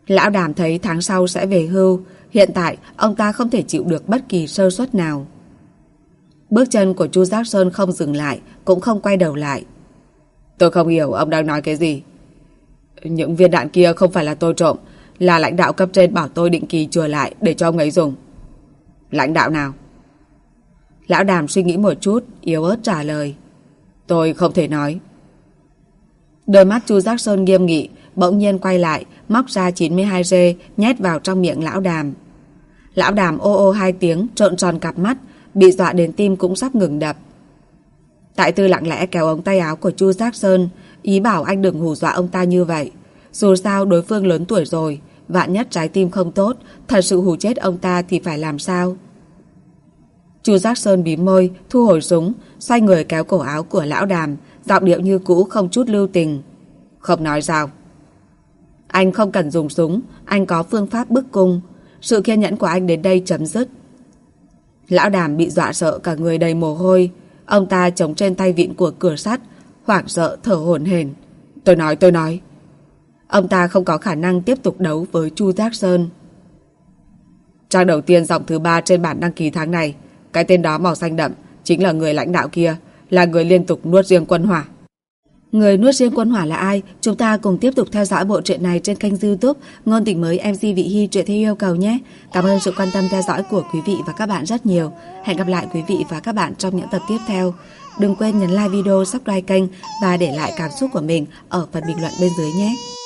Lão Đàm thấy tháng sau sẽ về hưu, hiện tại ông ta không thể chịu được bất kỳ sơ suất nào. Bước chân của Chu Giác Sơn không dừng lại, cũng không quay đầu lại. Tôi không hiểu ông đang nói cái gì. Những viên đạn kia không phải là tôi trộm, là lãnh đạo cấp trên bảo tôi định kỳ chừa lại để cho ông ấy dùng. Lãnh đạo nào? Lão Đàm suy nghĩ một chút, yếu ớt trả lời. Tôi không thể nói. Đôi mắt Chu Giác Sơn nghiêm nghị, bỗng nhiên quay lại, móc ra 92G nhét vào trong miệng Lão Đàm. Lão Đàm ô ô hai tiếng, trợn tròn cặp mắt, bị dọa đến tim cũng sắp ngừng đập. Tại Tư lặng lẽ kéo ống tay áo của Chu Giác Sơn, ý bảo anh đừng hù dọa ông ta như vậy. Dù sao đối phương lớn tuổi rồi, vạn nhất trái tim không tốt, thật sự hù chết ông ta thì phải làm sao? Chu Giác Sơn bím môi, thu hồi súng, xoay người kéo cổ áo của Lão Đàm, giọng điệu như cũ không chút lưu tình. Không nói sao? Anh không cần dùng súng, anh có phương pháp bức cung. Sự kiên nhẫn của anh đến đây chấm dứt. Lão Đàm bị dọa sợ cả người đầy mồ hôi. Ông ta chống trên tay vịn của cửa sắt, hoảng sợ thở hổn hển. Tôi nói. Ông ta không có khả năng tiếp tục đấu với Chu Giác Sơn. Trang đầu tiên dòng thứ 3 trên bản đăng ký tháng này, cái tên đó màu xanh đậm chính là người lãnh đạo kia, là người liên tục nuốt riêng quân hỏa. Người nuốt riêng quân hỏa là ai? Chúng ta cùng tiếp tục theo dõi bộ truyện này trên kênh YouTube Ngôn Tình Mới MC Vị Hy truyện theo yêu cầu nhé. Cảm ơn sự quan tâm theo dõi của quý vị và các bạn rất nhiều. Hẹn gặp lại quý vị và các bạn trong những tập tiếp theo. Đừng quên nhấn like video, subscribe kênh và để lại cảm xúc của mình ở phần bình luận bên dưới nhé.